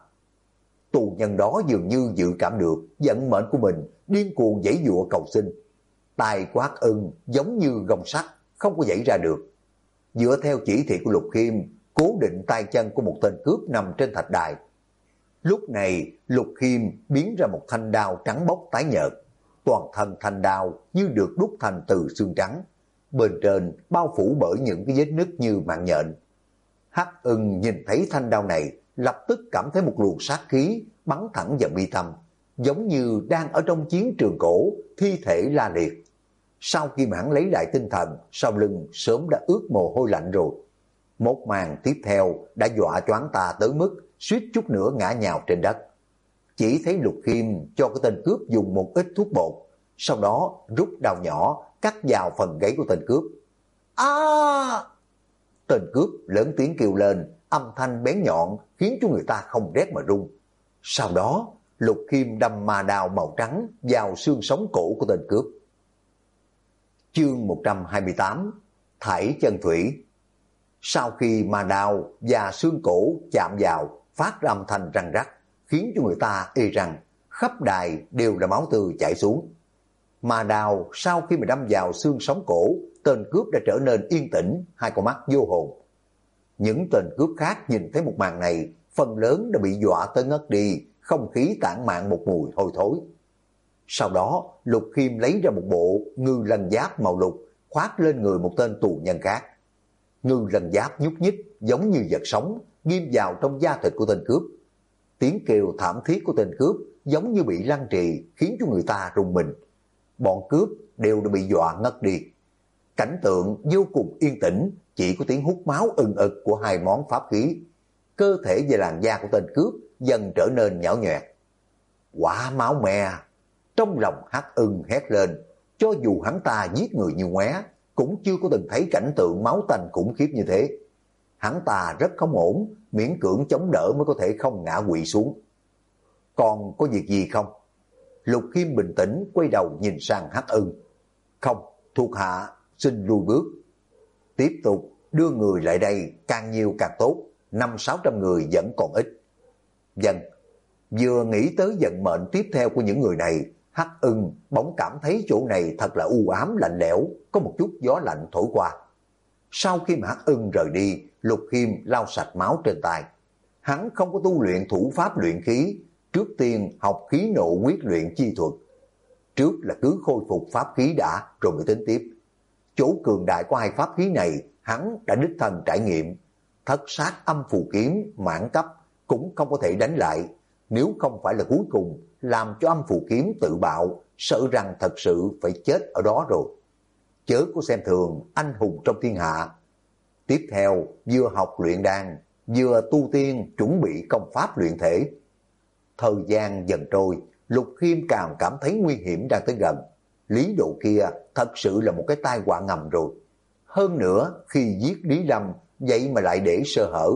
S1: Tù nhân đó dường như dự cảm được vận mệnh của mình, điên cuồng giãy giụa cầu xin. Tài của Hắc Ưng giống như gông sắt, không có giãy ra được. Dựa theo chỉ thị của Lục Khiêm, cố định tay chân của một tên cướp nằm trên thạch đài. Lúc này Lục Khiêm biến ra một thanh đao trắng bóc tái nhợt, toàn thân thanh đao như được đúc thành từ xương trắng, bên trên bao phủ bởi những cái vết nứt như mạng nhện. Hắc Ưng nhìn thấy thanh đao này, lập tức cảm thấy một luồng sát khí bắn thẳng vào mi tâm, giống như đang ở trong chiến trường cổ, thi thể la liệt. Sau khi mà hắn lấy lại tinh thần, sau lưng sớm đã ướt mồ hôi lạnh rồi. Một màn tiếp theo đã dọa choáng ta tới mức suýt chút nữa ngã nhào trên đất. Chỉ thấy Lục Khiêm cho cái tên cướp dùng một ít thuốc bột, sau đó rút đao nhỏ cắt vào phần gáy của tên cướp. Tên cướp lớn tiếng kêu lên, âm thanh bén nhọn khiến cho người ta không rét mà run. Sau đó Lục Khiêm đâm ma đao màu trắng vào xương sống cổ của tên cướp. Chương 128 Thải chân thủy. Sau khi ma đao và xương cổ chạm vào, phát ra âm thanh răng rắc, khiến cho người ta y rằng khắp đài đều là máu tươi chảy xuống. Ma đao sau khi mà đâm vào xương sống cổ, tên cướp đã trở nên yên tĩnh, hai con mắt vô hồn. Những tên cướp khác nhìn thấy một màn này, phần lớn đã bị dọa tới ngất đi, không khí tản mạn một mùi hôi thối. Sau đó Lục Khiêm lấy ra một bộ ngư lân giáp màu lục, khoác lên người một tên tù nhân khác. Ngư lân giáp nhúc nhích giống như vật sống, ghim vào trong da thịt của tên cướp. Tiếng kêu thảm thiết của tên cướp giống như bị lăng trì, khiến cho người ta rùng mình. Bọn cướp đều đã bị dọa ngất đi. Cảnh tượng vô cùng yên tĩnh, chỉ có tiếng hút máu ừng ực của hai món pháp khí. Cơ thể và làn da của tên cướp dần trở nên nhão nhoẹt. Quả máu me! Trong lòng Hắc Ưng hét lên, cho dù hắn ta giết người như ngoé, cũng chưa có từng thấy cảnh tượng máu tanh khủng khiếp như thế. Hắn ta rất không ổn, miễn cưỡng chống đỡ mới có thể không ngã quỵ xuống. Còn có việc gì không? Lục Khiêm bình tĩnh quay đầu nhìn sang Hắc Ưng. Không, thuộc hạ xin lùi bước. Tiếp tục đưa người lại đây, càng nhiều càng tốt, 500-600 người vẫn còn ít. Dân, vừa nghĩ tới vận mệnh tiếp theo của những người này, Hắc Ưng bỗng cảm thấy chỗ này thật là u ám lạnh lẽo, có một chút gió lạnh thổi qua. Sau khi mà Hắc Ưng rời đi, Lục Khiêm lau sạch máu trên tay. Hắn không có tu luyện thủ pháp luyện khí, trước tiên học khí nộ quyết luyện chi thuật. Trước là cứ khôi phục pháp khí đã rồi mới tính tiếp. Chỗ cường đại của hai pháp khí này hắn đã đích thân trải nghiệm. Thất sát âm phù kiếm mãn cấp cũng không có thể đánh lại. Nếu không phải là cuối cùng làm cho âm phù kiếm tự bạo, sợ rằng thật sự phải chết ở đó rồi. Chớ có xem thường anh hùng trong thiên hạ. Tiếp theo vừa học luyện đan, vừa tu tiên chuẩn bị công pháp luyện thể. Thời gian dần trôi, Lục Khiêm càng cảm thấy nguy hiểm đang tới gần. Lý Độ kia thật sự là một cái tai họa ngầm rồi. Hơn nữa, khi giết Lý Lâm, vậy mà lại để sơ hở.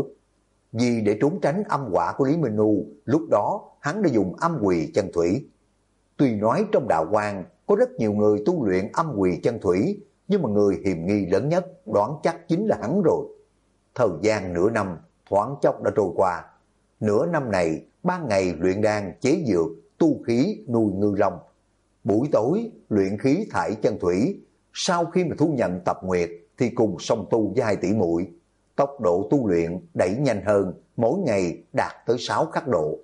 S1: Vì để trốn tránh âm họa của Lý Minh Nu, lúc đó hắn đã dùng âm quỳ chân thủy. Tuy nói trong đạo quan có rất nhiều người tu luyện âm quỳ chân thủy, nhưng mà người hiềm nghi lớn nhất đoán chắc chính là hắn rồi. Thời gian nửa năm thoáng chốc đã trôi qua. Nửa năm này, ban ngày luyện đan chế dược, tu khí nuôi ngư long. Buổi tối luyện khí thải chân thủy. Sau khi mà thu nhận tập nguyệt thì cùng song tu với 2 tỷ muội. Tốc độ tu luyện đẩy nhanh hơn, mỗi ngày đạt tới 6 khắc độ.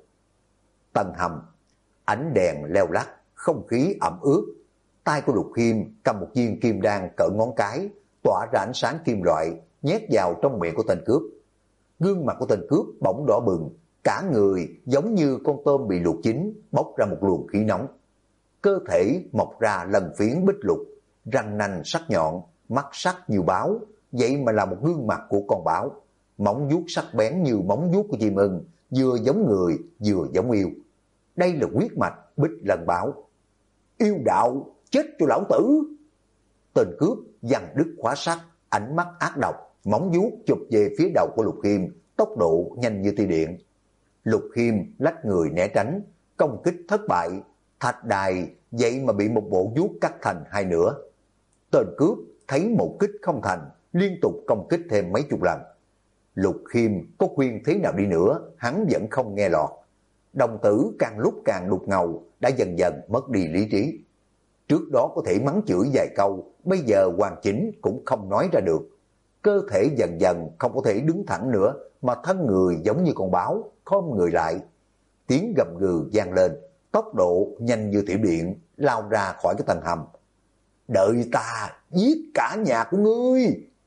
S1: Tầng hầm, ánh đèn leo lắt, không khí ẩm ướt. Tay của Lục Khiêm cầm một viên kim đan cỡ ngón cái, tỏa ra ánh sáng kim loại, nhét vào trong miệng của tên cướp. Gương mặt của tên cướp bỗng đỏ bừng, cả người giống như con tôm bị luộc chín, bốc ra một luồng khí nóng. Cơ thể mọc ra lần phiến bích lục, răng nanh sắc nhọn, mắt sắc như báo, vậy mà là một gương mặt của con báo. Móng vuốt sắc bén như móng vuốt của chim ưng, vừa giống người vừa giống yêu. Đây là huyết mạch Bích Lân Báo. Yêu đạo, chết cho lão tử! Tên cướp giằng đứt khóa sắt, ánh mắt ác độc, móng vuốt chụp về phía đầu của Lục Khiêm, tốc độ nhanh như tia điện. Lục Khiêm lách người né tránh, công kích thất bại, thạch đài vậy mà bị một bộ vuốt cắt thành 2 nửa. Tên cướp thấy một kích không thành, liên tục công kích thêm mấy chục lần. Lục Khiêm có khuyên thế nào đi nữa, hắn vẫn không nghe lọt. Đồng tử càng lúc càng đục ngầu, đã dần dần mất đi lý trí. Trước đó có thể mắng chửi vài câu, bây giờ hoàn chỉnh cũng không nói ra được. Cơ thể dần dần không có thể đứng thẳng nữa, mà thân người giống như con báo, khom người lại. Tiếng gầm gừ vang lên, tốc độ nhanh như thiểm điện, lao ra khỏi cái tầng hầm. Đợi ta, giết cả nhà của ngươi!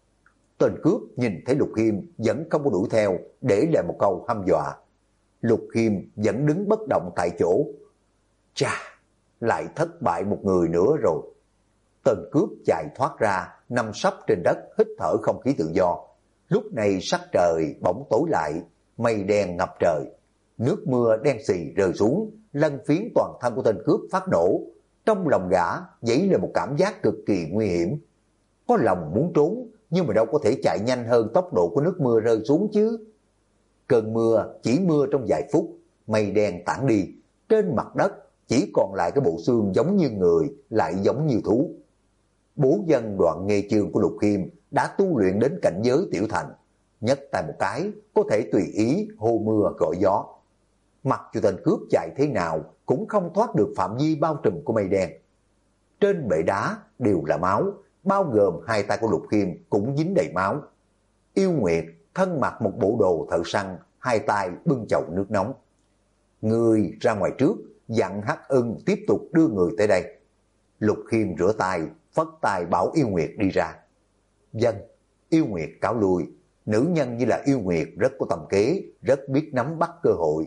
S1: Tên cướp nhìn thấy Lục Khiêm vẫn không có đuổi theo, để lại một câu hăm dọa. Lục Khiêm vẫn đứng bất động tại chỗ. Chà, lại thất bại một người nữa rồi. Tên cướp chạy thoát ra, nằm sấp trên đất, hít thở không khí tự do. Lúc này sắc trời bỗng tối lại, mây đen ngập trời. Nước mưa đen xì rơi xuống, lân phiến toàn thân của tên cướp phát nổ. Trong lòng gã dấy lên một cảm giác cực kỳ nguy hiểm. Có lòng muốn trốn, nhưng mà đâu có thể chạy nhanh hơn tốc độ của nước mưa rơi xuống chứ. Cơn mưa chỉ mưa trong vài phút, mây đen tản đi. Trên mặt đất chỉ còn lại cái bộ xương giống như người, lại giống như thú. Bố dân Đoạn Nghê Chương của Lục Khiêm đã tu luyện đến cảnh giới tiểu thành. Nhấc tay một cái, có thể tùy ý hô mưa gọi gió. Mặc cho tên cướp chạy thế nào cũng không thoát được phạm vi bao trùm của mây đen. Trên bệ đá đều là máu, bao gồm 2 tay của Lục Khiêm cũng dính đầy máu. Yêu Nguyệt thân mặc một bộ đồ thợ săn, 2 tay bưng chậu nước nóng. Người ra ngoài trước, dặn Hắc Ưng tiếp tục đưa người tới đây. Lục Khiêm rửa tay, phất tay bảo Yêu Nguyệt đi ra. Dân, Yêu Nguyệt cáo lui. Nữ nhân như là Yêu Nguyệt rất có tầm kế, rất biết nắm bắt cơ hội.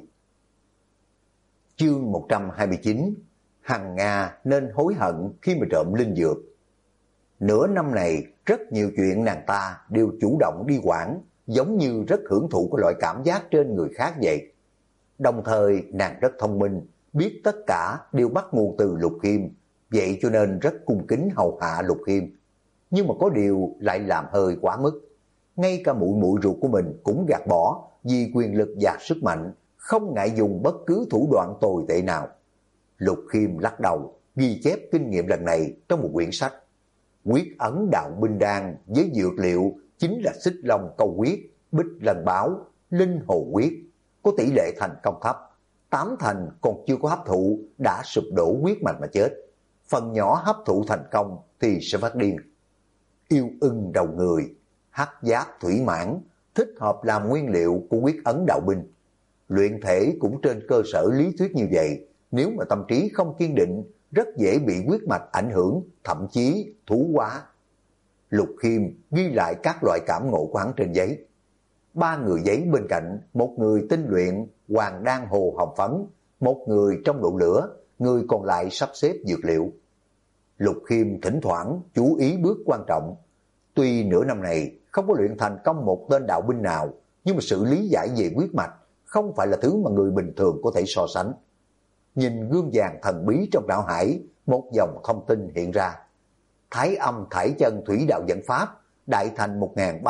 S1: Chương 129, Hằng Nga nên hối hận khi mà trộm linh dược. Nửa năm này, rất nhiều chuyện nàng ta đều chủ động đi quản, giống như rất hưởng thụ cái loại cảm giác trên người khác vậy. Đồng thời nàng rất thông minh, biết tất cả đều bắt nguồn từ Lục Khiêm, vậy cho nên rất cung kính hầu hạ Lục Khiêm. Nhưng mà có điều lại làm hơi quá mức. Ngay cả muội muội ruột của mình cũng gạt bỏ vì quyền lực và sức mạnh, không ngại dùng bất cứ thủ đoạn tồi tệ nào. Lục Khiêm lắc đầu, ghi chép kinh nghiệm lần này trong một quyển sách. Quyết ấn đạo binh đan với dược liệu chính là xích long câu quyết, bích lần báo, linh hồ quyết, có tỷ lệ thành công thấp. 8 thành còn chưa có hấp thụ đã sụp đổ huyết mạch mà chết. Phần nhỏ hấp thụ thành công thì sẽ phát điên. Yêu ưng đầu người, hắc giáp thủy mãn, thích hợp làm nguyên liệu của quyết ấn đạo binh. Luyện thể cũng trên cơ sở lý thuyết như vậy, nếu mà tâm trí không kiên định, rất dễ bị huyết mạch ảnh hưởng, thậm chí thú hóa. Lục Khiêm ghi lại các loại cảm ngộ của hắn trên giấy. 3 người giấy bên cạnh, một người tinh luyện hoàng đan hồ hồng phấn, một người trong độ lửa, người còn lại sắp xếp dược liệu. Lục Khiêm thỉnh thoảng chú ý bước quan trọng. Tuy nửa năm này không có luyện thành công một tên đạo binh nào, nhưng mà sự lý giải về huyết mạch không phải là thứ mà người bình thường có thể so sánh. Nhìn gương vàng thần bí trong não hải, một dòng thông tin hiện ra. Thái âm thải chân thủy đạo dẫn pháp, đại thành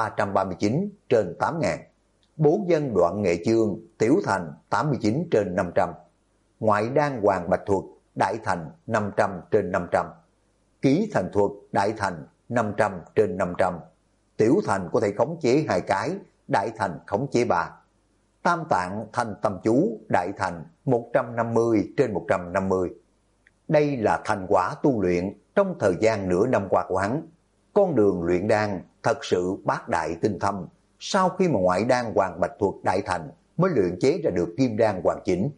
S1: 1339 trên 8000. Bố dân đoạn nghệ chương, tiểu thành 89 trên 500. Ngoại đan hoàng bạch thuật, đại thành 500 trên 500. Ký thành thuật, đại thành 500 trên 500. Tiểu thành có thể khống chế 2 cái, đại thành khống chế 3. Tam tạng thanh tâm chú, đại thành 150 trên 150. Đây là thành quả tu luyện trong thời gian nửa năm qua của hắn. Con đường luyện đan thật sự bác đại tinh thâm. Sau khi mà ngoại đan hoàng bạch thuật đại thành mới luyện chế ra được kim đan hoàn chỉnh.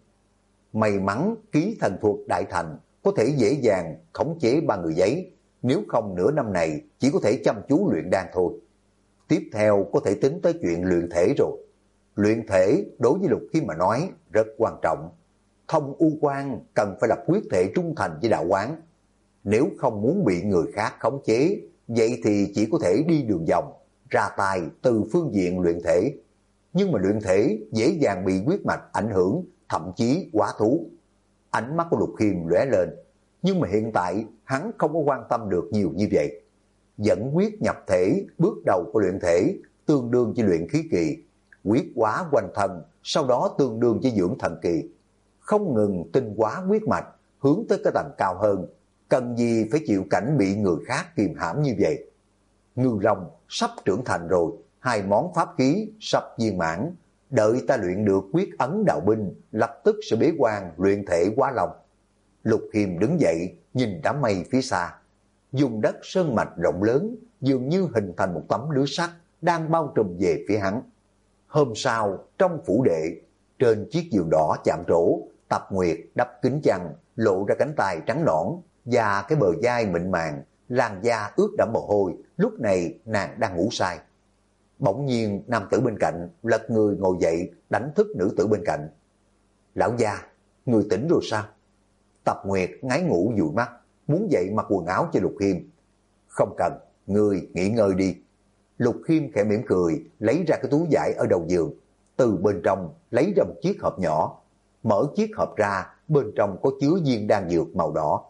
S1: May mắn ký thần thuật đại thành có thể dễ dàng khống chế 3 người giấy. Nếu không nửa năm này chỉ có thể chăm chú luyện đan thôi. Tiếp theo có thể tính tới chuyện luyện thể rồi. Luyện thể đối với Lục Khiêm mà nói rất quan trọng. Thông u quan cần phải lập quyết thể trung thành với đạo quán. Nếu không muốn bị người khác khống chế, vậy thì chỉ có thể đi đường vòng, ra tay từ phương diện luyện thể. Nhưng mà luyện thể dễ dàng bị huyết mạch ảnh hưởng, thậm chí quá thú. Ánh mắt của Lục Khiêm lóe lên, nhưng mà hiện tại hắn không có quan tâm được nhiều như vậy. Dẫn huyết nhập thể, bước đầu của luyện thể tương đương với luyện khí kỳ, huyết hóa quanh thân, sau đó tương đương với dưỡng thần kỳ. Không ngừng tinh hóa huyết mạch, hướng tới cái tầm cao hơn, cần gì phải chịu cảnh bị người khác kiềm hãm như vậy. Ngư Long sắp trưởng thành rồi, 2 món pháp khí sắp viên mãn, đợi ta luyện được quyết ấn đạo binh, lập tức sẽ bế quan luyện thể hóa long. Lục Khiêm đứng dậy, nhìn đám mây phía xa. Vùng đất sơn mạch rộng lớn, dường như hình thành một tấm lưới sắt đang bao trùm về phía hắn. Hôm sau, trong phủ đệ, trên chiếc giường đỏ chạm trổ, Tập Nguyệt đắp kính chăn, lộ ra cánh tay trắng nõn và cái bờ vai mịn màng, làn da ướt đẫm mồ hôi. Lúc này nàng đang ngủ say. Bỗng nhiên nam tử bên cạnh lật người ngồi dậy, đánh thức nữ tử bên cạnh. Lão gia, người tỉnh rồi sao? Tập Nguyệt ngái ngủ dụi mắt, muốn dậy mặc quần áo cho Lục Khiêm. Không cần, người nghỉ ngơi đi. Lục Khiêm khẽ mỉm cười, lấy ra cái túi vải ở đầu giường, từ bên trong lấy ra một chiếc hộp nhỏ. Mở chiếc hộp ra, bên trong có chứa viên đan dược màu đỏ.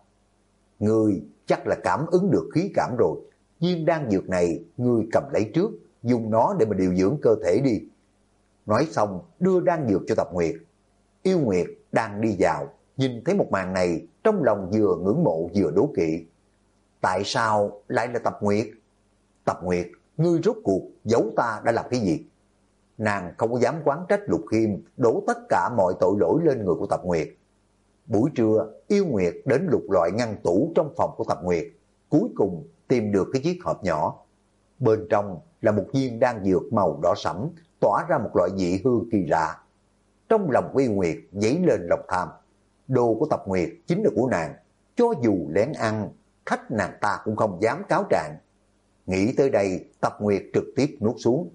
S1: Ngươi chắc là cảm ứng được khí cảm rồi. Viên đan dược này ngươi cầm lấy trước, dùng nó để mà điều dưỡng cơ thể đi. Nói xong đưa đan dược cho Tập Nguyệt. Yêu Nguyệt đang đi vào, nhìn thấy một màn này, trong lòng vừa ngưỡng mộ vừa đố kỵ. Tại sao lại là Tập Nguyệt? Tập Nguyệt, ngươi rốt cuộc giấu ta đã làm cái gì? Nàng không có dám quán trách Lục Khiêm đổ tất cả mọi tội lỗi lên người của Tập Nguyệt. Buổi trưa, Yêu Nguyệt đến lục loại ngăn tủ trong phòng của Tập Nguyệt, cuối cùng tìm được cái chiếc hộp nhỏ. Bên trong là một viên đan dược màu đỏ sẫm, tỏa ra một loại vị hương kỳ lạ. Trong lòng của Yêu Nguyệt dấy lên lòng tham. Đồ của Tập Nguyệt chính là của nàng, cho dù lén ăn, khách nàng ta cũng không dám cáo trạng. Nghĩ tới đây, Tập Nguyệt trực tiếp nuốt xuống.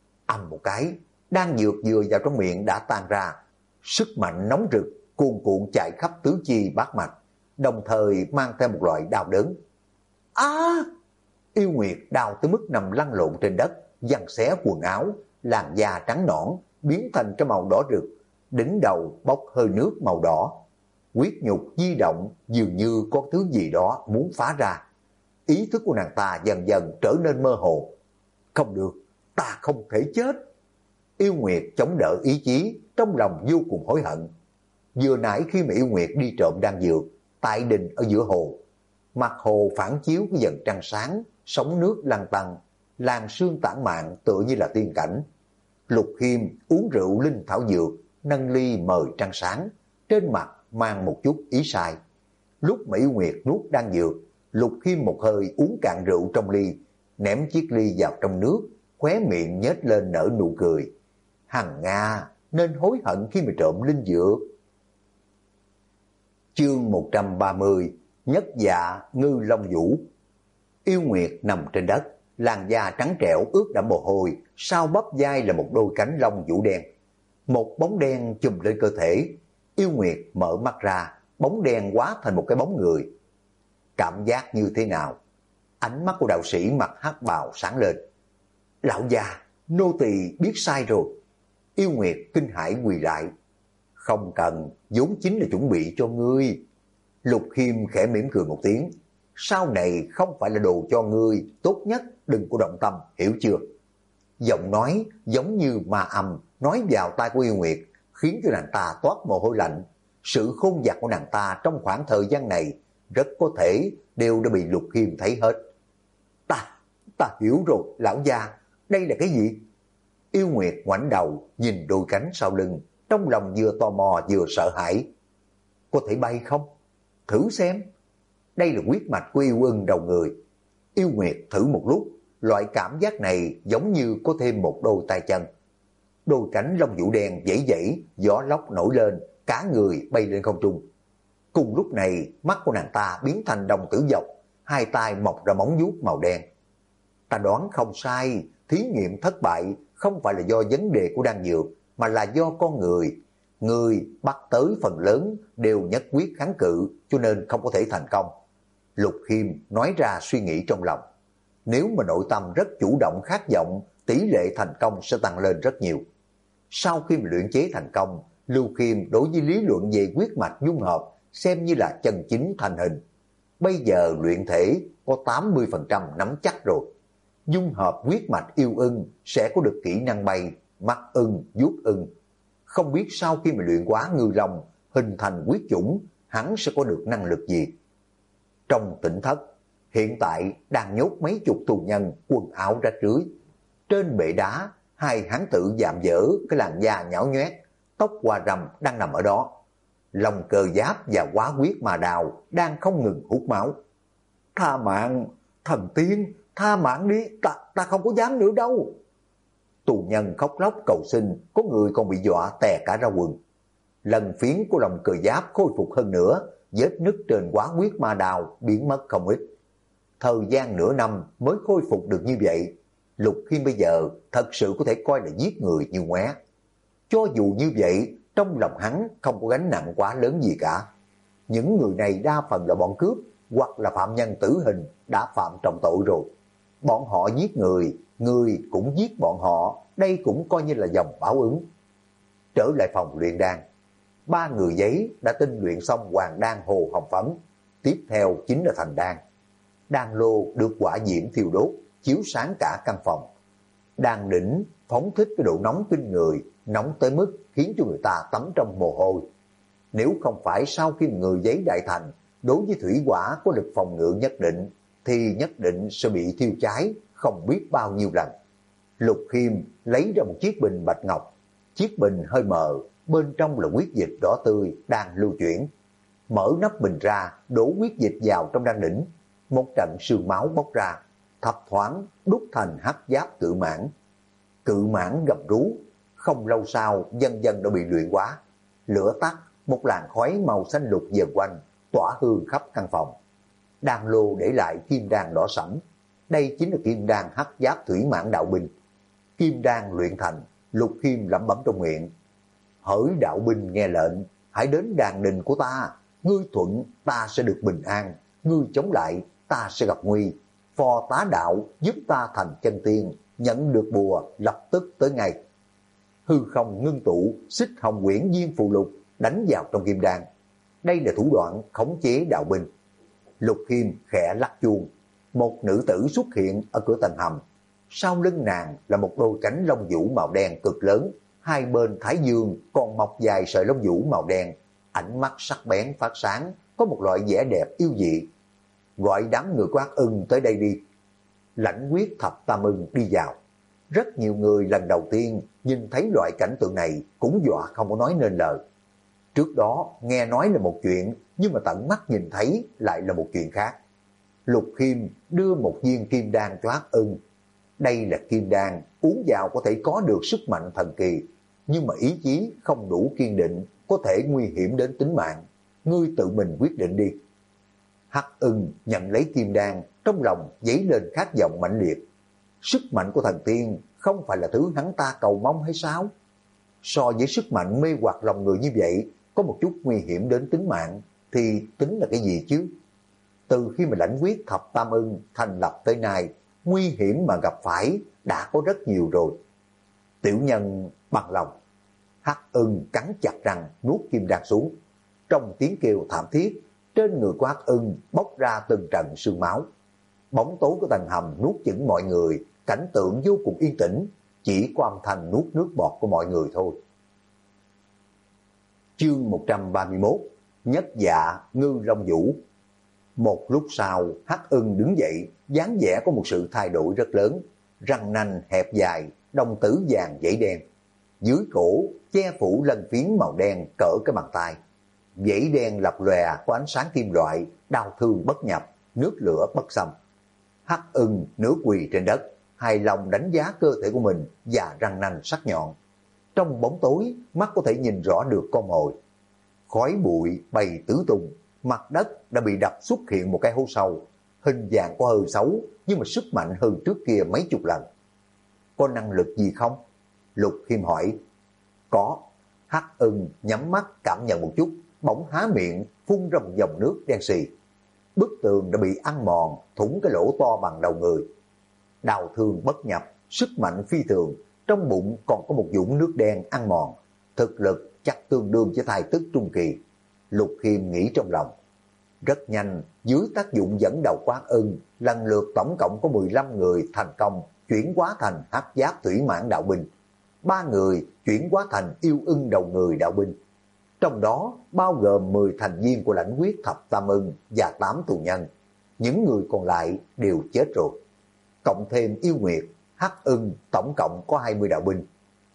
S1: Ầm một cái, đan dược vừa vào trong miệng đã tan ra, sức mạnh nóng rực cuồn cuộn chạy khắp tứ chi bát mạch, đồng thời mang theo một loại đau đớn. Yêu Nguyệt đau tới mức nằm lăn lộn trên đất, giằng xé quần áo, làn da trắng nõn biến thành cái màu đỏ rực, đỉnh đầu bốc hơi nước màu đỏ. Huyết nhục di động, dường như có thứ gì đó muốn phá ra. Ý thức của nàng ta dần dần trở nên mơ hồ. Không được, ta không thể chết. Yêu Nguyệt chống đỡ ý chí, trong lòng vô cùng hối hận. Vừa nãy khi mà Yêu Nguyệt đi trộm đan dược, tại đình ở giữa hồ, mặt hồ phản chiếu cái dần trăng sáng, sóng nước lăn tăn, làn sương tản mạn tựa như là tiên cảnh. Lục Khiêm uống rượu linh thảo dược, nâng ly mời trăng sáng, trên mặt mang một chút ý sai. Lúc mà Yêu Nguyệt nuốt đan dược, Lục Khiêm một hơi uống cạn rượu trong ly, ném chiếc ly vào trong nước, khóe miệng nhếch lên nở nụ cười. Hằng Nga nên hối hận khi mà trộm linh dược. Chương 130, Nhất Dạ Ngư Long Vũ. Yêu Nguyệt nằm trên đất, làn da trắng trẻo ướt đẫm mồ hôi, sau bắp vai là một đôi cánh long vũ đen. Một bóng đen chùm lên cơ thể. Yêu Nguyệt mở mắt ra, bóng đen hóa thành một cái bóng người. Cảm giác như thế nào? Ánh mắt của đạo sĩ mặc hắc bào sáng lên. Lão già, nô tỳ biết sai rồi. Yêu Nguyệt kinh hãi quỳ lại. Không cần, vốn chính là chuẩn bị cho ngươi. Lục Khiêm khẽ mỉm cười một tiếng. Sau này không phải là đồ cho ngươi, tốt nhất đừng có động tâm, hiểu chưa? Giọng nói giống như ma âm nói vào tai của Yêu Nguyệt, khiến cho nàng ta toát mồ hôi lạnh. Sự khôn vặt của nàng ta trong khoảng thời gian này rất có thể đều đã bị Lục Khiêm thấy hết. Ta hiểu rồi, lão gia, đây là cái gì? Yêu Nguyệt ngoảnh đầu nhìn đôi cánh sau lưng, trong lòng vừa tò mò vừa sợ hãi. Có thể bay không? Thử xem. Đây là huyết mạch của yêu ưng đầu người. Yêu Nguyệt thử một lúc, loại cảm giác này giống như có thêm một đôi tay chân. Đôi cánh lông vũ đen dãy dãy, gió lốc nổi lên, cả người bay lên không trung. Cùng lúc này, mắt của nàng ta biến thành đồng tử dọc, hai tay mọc ra móng vuốt màu đen. Ta đoán không sai, thí nghiệm thất bại không phải là do vấn đề của đan dược, mà là do con người. Người bắt tới phần lớn đều nhất quyết kháng cự, cho nên không có thể thành công. Lục Khiêm nói ra suy nghĩ trong lòng. Nếu mà nội tâm rất chủ động khát vọng, tỷ lệ thành công sẽ tăng lên rất nhiều. Sau khi mà luyện chế thành công, Lưu Khiêm đối với lý luận về huyết mạch dung hợp xem như là chân chính thành hình. Bây giờ luyện thể có 80% nắm chắc rồi. Dung hợp huyết mạch yêu ưng sẽ có được kỹ năng bay, mắt ưng, vuốt ưng. Không biết sau khi mà luyện hóa ngư long, hình thành huyết chủng, hắn sẽ có được năng lực gì? Trong tỉnh thất, hiện tại đang nhốt mấy chục tù nhân quần áo rách rưới. Trên bệ đá, hai hán tử dạm dở, cái làn da nhão nhoét, tóc hoa râm đang nằm ở đó. Lòng cơ giáp và quá huyết mà đào đang không ngừng hút máu. Tha mạng, thần tiên, tha mạng đi, ta không có dám nữa đâu. Tù nhân khóc lóc cầu xin, có người còn bị dọa tè cả ra quần. Lần phiến của lòng cờ giáp khôi phục hơn nữa, vết nứt trên quá huyết ma đào biến mất không ít. Thời gian nửa năm mới khôi phục được như vậy. Lục Khiêm bây giờ thật sự có thể coi là giết người như ngoé. Cho dù như vậy, trong lòng hắn không có gánh nặng quá lớn gì cả. Những người này đa phần là bọn cướp hoặc là phạm nhân tử hình đã phạm trọng tội rồi. Bọn họ giết người, người cũng giết bọn họ, đây cũng coi như là dòng báo ứng. Trở lại phòng luyện đan, 3 người giấy đã tinh luyện xong hoàng đan hồ hồng phấn. Tiếp theo chính là thành đan. Đan lô được hỏa diễm thiêu đốt, chiếu sáng cả căn phòng. Đan đỉnh phóng thích cái độ nóng kinh người, nóng tới mức khiến cho người ta tắm trong mồ hôi. Nếu không phải sau khi người giấy đại thành, đối với thủy hỏa có lực phòng ngự nhất định, thì nhất định sẽ bị thiêu cháy không biết bao nhiêu lần. Lục Khiêm lấy ra một chiếc bình bạch ngọc. Chiếc bình hơi mờ, bên trong là huyết dịch đỏ tươi đang lưu chuyển. Mở nắp bình ra, đổ huyết dịch vào trong đan đỉnh. Một trận sương máu bốc ra, thập thoáng đúc thành hắc giáp cự mãn. Cự mãn gầm rú, không lâu sau dần dần đã bị luyện hóa. Lửa tắt, một làn khói màu xanh lục dần quanh, tỏa hương khắp căn phòng. Đan lô để lại kim đan đỏ sẫm. Đây chính là kim đan hắc giáp thủy mãn đạo binh. Kim đan luyện thành, Lục Khiêm lẩm bẩm trong miệng. Hỡi đạo binh nghe lệnh, hãy đến đàn đình của ta. Ngươi thuận, ta sẽ được bình an. Ngươi chống lại, ta sẽ gặp nguy. Phò tá đạo giúp ta thành chân tiên, nhận được bùa lập tức tới ngay. Hư không ngưng tụ, xích hồng quyển viên phù lục đánh vào trong kim đan. Đây là thủ đoạn khống chế đạo binh. Lục Khiêm khẽ lắc chuông, một nữ tử xuất hiện ở cửa tầng hầm. Sau lưng nàng là một đôi cánh lông vũ màu đen cực lớn, hai bên thái dương còn mọc dài sợi lông vũ màu đen, ánh mắt sắc bén phát sáng, có một loại vẻ đẹp yêu dị. Gọi đám người của Ác Ưng tới đây đi. Lãnh Quyết thập tam ưng đi vào. Rất nhiều người lần đầu tiên nhìn thấy loại cảnh tượng này cũng dọa không có nói nên lời. Trước đó nghe nói là một chuyện, nhưng mà tận mắt nhìn thấy lại là một chuyện khác. Lục Khiêm đưa một viên kim đan cho Ác Ưng. Đây là kim đan, uống vào có thể có được sức mạnh thần kỳ, nhưng mà ý chí không đủ kiên định, có thể nguy hiểm đến tính mạng. Ngươi tự mình quyết định đi. Hắc Ưng nhận lấy kim đan, trong lòng dấy lên khát vọng mãnh liệt. Sức mạnh của thần tiên không phải là thứ hắn ta cầu mong hay sao? So với sức mạnh mê hoặc lòng người như vậy, có một chút nguy hiểm đến tính mạng, thì tính là cái gì chứ? Từ khi mà Lãnh Quyết thập tam ưng thành lập tới nay, nguy hiểm mà gặp phải đã có rất nhiều rồi. Tiểu nhân bằng lòng Hắc Ưng cắn chặt răng nuốt kim đan xuống. Trong tiếng kêu thảm thiết, trên người của Hắc Ưng bốc ra từng trận sương máu. Bóng tối của tầng hầm nuốt chửng mọi người, cảnh tượng vô cùng yên tĩnh, chỉ có âm thanh nuốt nước bọt của mọi người thôi. Chương 131, Nhất Dạ Ngư Long Vũ. Một lúc sau, Hắc Ưng đứng dậy, dáng vẻ có một sự thay đổi rất lớn, răng nanh hẹp dài, đồng tử vàng dãy đen. Dưới cổ che phủ lân phiến màu đen cỡ cái bàn tay. Dãy đen lập lòe có ánh sáng kim loại, đau thương bất nhập, nước lửa bất xâm. Hắc Ưng nửa quỳ trên đất, hài lòng đánh giá cơ thể của mình và răng nanh sắc nhọn. Trong bóng tối, mắt có thể nhìn rõ được con mồi. Khói bụi bay tứ tung, mặt đất đã bị đập xuất hiện một cái hố sâu. Hình dạng có hơi xấu, nhưng mà sức mạnh hơn trước kia mấy chục lần. Có năng lực gì không? Lục Khiêm hỏi. Có. Hắc Ưng nhắm mắt cảm nhận một chút, bỗng há miệng, phun ra một dòng nước đen xì. Bức tường đã bị ăn mòn, thủng cái lỗ to bằng đầu người. Đau thương bất nhập, sức mạnh phi thường, trong bụng còn có một vũng nước đen ăn mòn. Thực lực chắc tương đương với thai tức trung kỳ. Lục Khiêm nghĩ trong lòng. Rất nhanh, dưới tác dụng dẫn đầu của Hắc Ưng, lần lượt tổng cộng có 15 người thành công chuyển hóa thành hắc giáp thủy mãn đạo binh. 3 người chuyển hóa thành yêu ưng đầu người đạo binh. Trong đó bao gồm 10 thành viên của lãnh quyết thập tam ưng và 8 tù nhân. Những người còn lại đều chết rồi. Cộng thêm yêu nguyệt, Hắc Ưng tổng cộng có 20 đạo binh.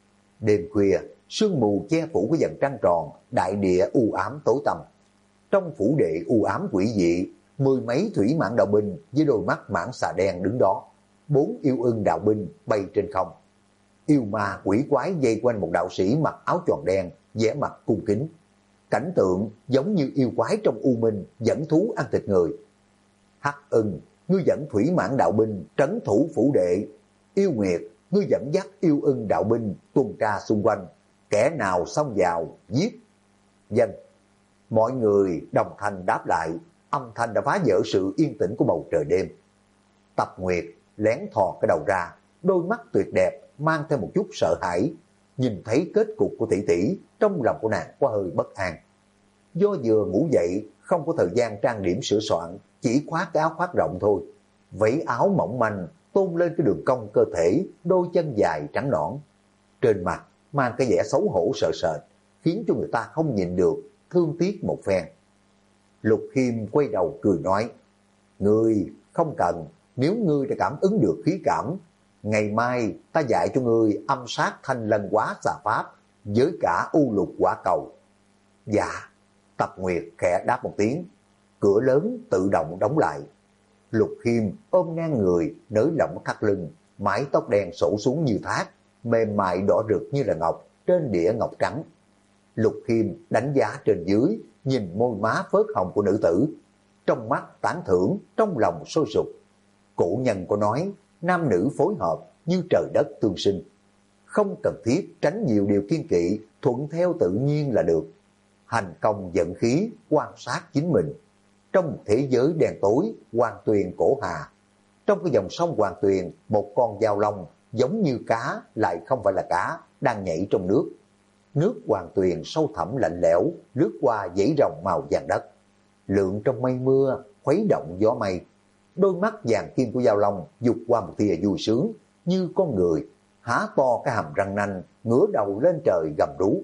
S1: Đêm khuya, sương mù che phủ cái vầng trăng tròn, đại địa u ám tối tăm. Trong phủ đệ u ám quỷ dị, 10 mấy thủy mãn đạo binh với đôi mắt mãn xà đen đứng đó. 4 yêu ưng đạo binh bay trên không. Yêu ma quỷ quái dây quanh một đạo sĩ mặc áo choàng đen, vẻ mặt cung kính. Cảnh tượng giống như yêu quái trong u minh dẫn thú ăn thịt người. Hắc Ưng, ngươi dẫn thủy mãn đạo binh trấn thủ phủ đệ. Yêu Nguyệt, ngươi dẫn dắt yêu ưng đạo binh tuần tra xung quanh. Kẻ nào xông vào, giết. Dân. Mọi người đồng thanh đáp lại, âm thanh đã phá vỡ sự yên tĩnh của bầu trời đêm. Tập Nguyệt lén thò cái đầu ra, đôi mắt tuyệt đẹp mang theo một chút sợ hãi. Nhìn thấy kết cục của tỷ tỷ, trong lòng của nàng có hơi bất an. Do vừa ngủ dậy, không có thời gian trang điểm sửa soạn, chỉ khoác cái áo khoác rộng thôi. Vẫy áo mỏng manh, tôn lên cái đường cong cơ thể, đôi chân dài trắng nõn. Trên mặt mang cái vẻ xấu hổ sợ sệt, khiến cho người ta không nhìn được, thương tiếc một phen. Lục Khiêm quay đầu cười nói, ngươi không cần, nếu ngươi đã cảm ứng được khí cảm, ngày mai ta dạy cho ngươi âm sát thanh lân hóa xà pháp, với cả u lục quả cầu. Dạ. Tập Nguyệt khẽ đáp một tiếng, cửa lớn tự động đóng lại. Lục Khiêm ôm ngang người, nới lỏng thắt lưng, mái tóc đen xổ xuống như thác, mềm mại đỏ rực như là ngọc, trên đĩa ngọc trắng. Lục Khiêm đánh giá trên dưới, nhìn môi má phớt hồng của nữ tử, trong mắt tán thưởng, trong lòng sôi sục. Cổ nhân có nói, nam nữ phối hợp như trời đất tương sinh. Không cần thiết tránh nhiều điều kiên kỵ, thuận theo tự nhiên là được. Hành công dẫn khí, quan sát chính mình. Trong một thế giới đen tối, Hoàng Tuyền cổ hà. Trong cái dòng sông Hoàng Tuyền, một con dao long giống như cá, lại không phải là cá, đang nhảy trong nước. Nước Hoàng Tuyền sâu thẳm lạnh lẽo, lướt qua dãy rồng màu vàng đất. Lượn trong mây mưa, khuấy động gió mây. Đôi mắt vàng kim của dao long dục qua một tia vui sướng, như con người, há to cái hàm răng nanh, ngửa đầu lên trời gầm rú.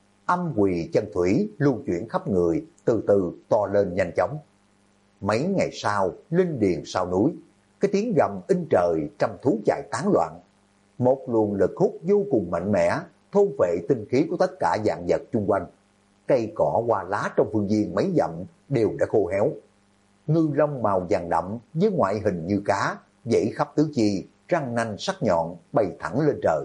S1: Âm quỳ chân thủy lưu chuyển khắp người, từ từ to lên nhanh chóng. Mấy ngày sau, linh điền sau núi, cái tiếng gầm in trời, trăm thú chạy tán loạn. Một luồng lực hút vô cùng mạnh mẽ, thôn vệ tinh khí của tất cả dạng vật chung quanh. Cây cỏ hoa lá trong phương viên mấy dặm đều đã khô héo. Ngư long màu vàng đậm với ngoại hình như cá, dãy khắp tứ chi, răng nanh sắc nhọn bay thẳng lên trời.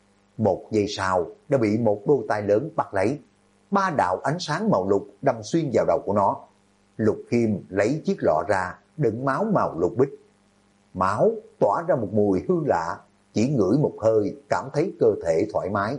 S1: Một giây sau đã bị một đôi tay lớn bắt lấy. 3 đạo ánh sáng màu lục đâm xuyên vào đầu của nó. Lục Khiêm lấy chiếc lọ ra, đựng máu màu lục bích. Máu tỏa ra một mùi hương lạ, chỉ ngửi một hơi cảm thấy cơ thể thoải mái.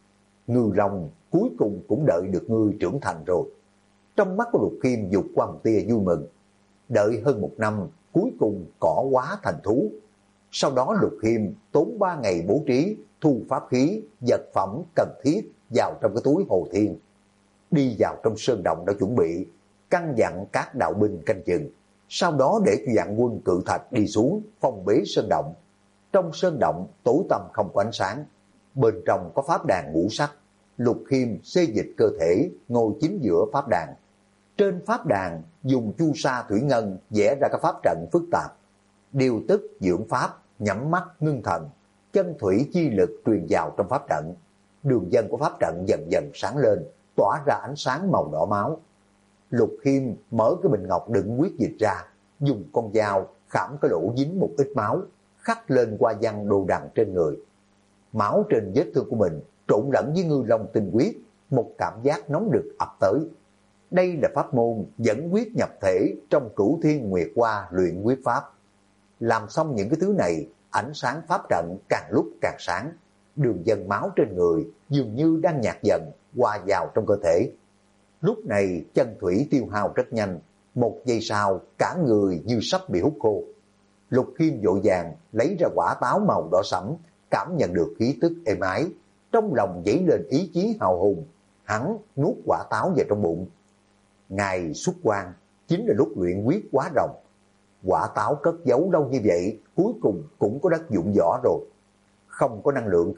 S1: Ngư long cuối cùng cũng đợi được ngươi trưởng thành rồi. Trong mắt của Lục Khiêm vụt qua một tia vui mừng. Đợi hơn 1 năm, cuối cùng cỏ hóa thành thú. Sau đó Lục Khiêm tốn 3 ngày bố trí, thu pháp khí, vật phẩm cần thiết vào trong cái túi Hồ Thiên. Đi vào trong sơn động đã chuẩn bị, căn dặn các đạo binh canh chừng, sau đó để cho vạn quân cự thạch đi xuống phong bế sơn động. Trong sơn động tối tăm không có ánh sáng, bên trong có pháp đàn ngũ sắc. Lục Khiêm xê dịch cơ thể ngồi chính giữa pháp đàn. Trên pháp đàn dùng chu sa thủy ngân vẽ ra các pháp trận phức tạp, điều tức dưỡng pháp, nhắm mắt ngưng thần, chân thủy chi lực truyền vào trong pháp trận. Đường vân của pháp trận dần dần sáng lên, tỏa ra ánh sáng màu đỏ máu. Lục Khiêm mở cái bình ngọc đựng huyết dịch ra, dùng con dao khảm cái lỗ dính một ít máu, khắc lên qua văn đồ đằng trên người. Máu trên vết thương của mình trộn lẫn với ngư long tinh huyết, một cảm giác nóng rực ập tới. Đây là pháp môn dẫn huyết nhập thể trong Cửu Thiên Nguyệt Hoa luyện huyết pháp. Làm xong những cái thứ này, ánh sáng pháp trận càng lúc càng sáng. Đường vân máu trên người dường như đang nhạt dần, hòa vào trong cơ thể. Lúc này chân thủy tiêu hao rất nhanh, một giây sau cả người như sắp bị hút khô. Lục Khiêm vội vàng lấy ra quả táo màu đỏ sẫm, cảm nhận được khí tức êm ái, trong lòng dấy lên ý chí hào hùng. Hắn nuốt quả táo vào trong bụng. Ngày xuất quan chính là lúc luyện quyết quá rồng. Quả táo cất giấu lâu như vậy, cuối cùng cũng có đất dụng võ rồi. Không có năng lượng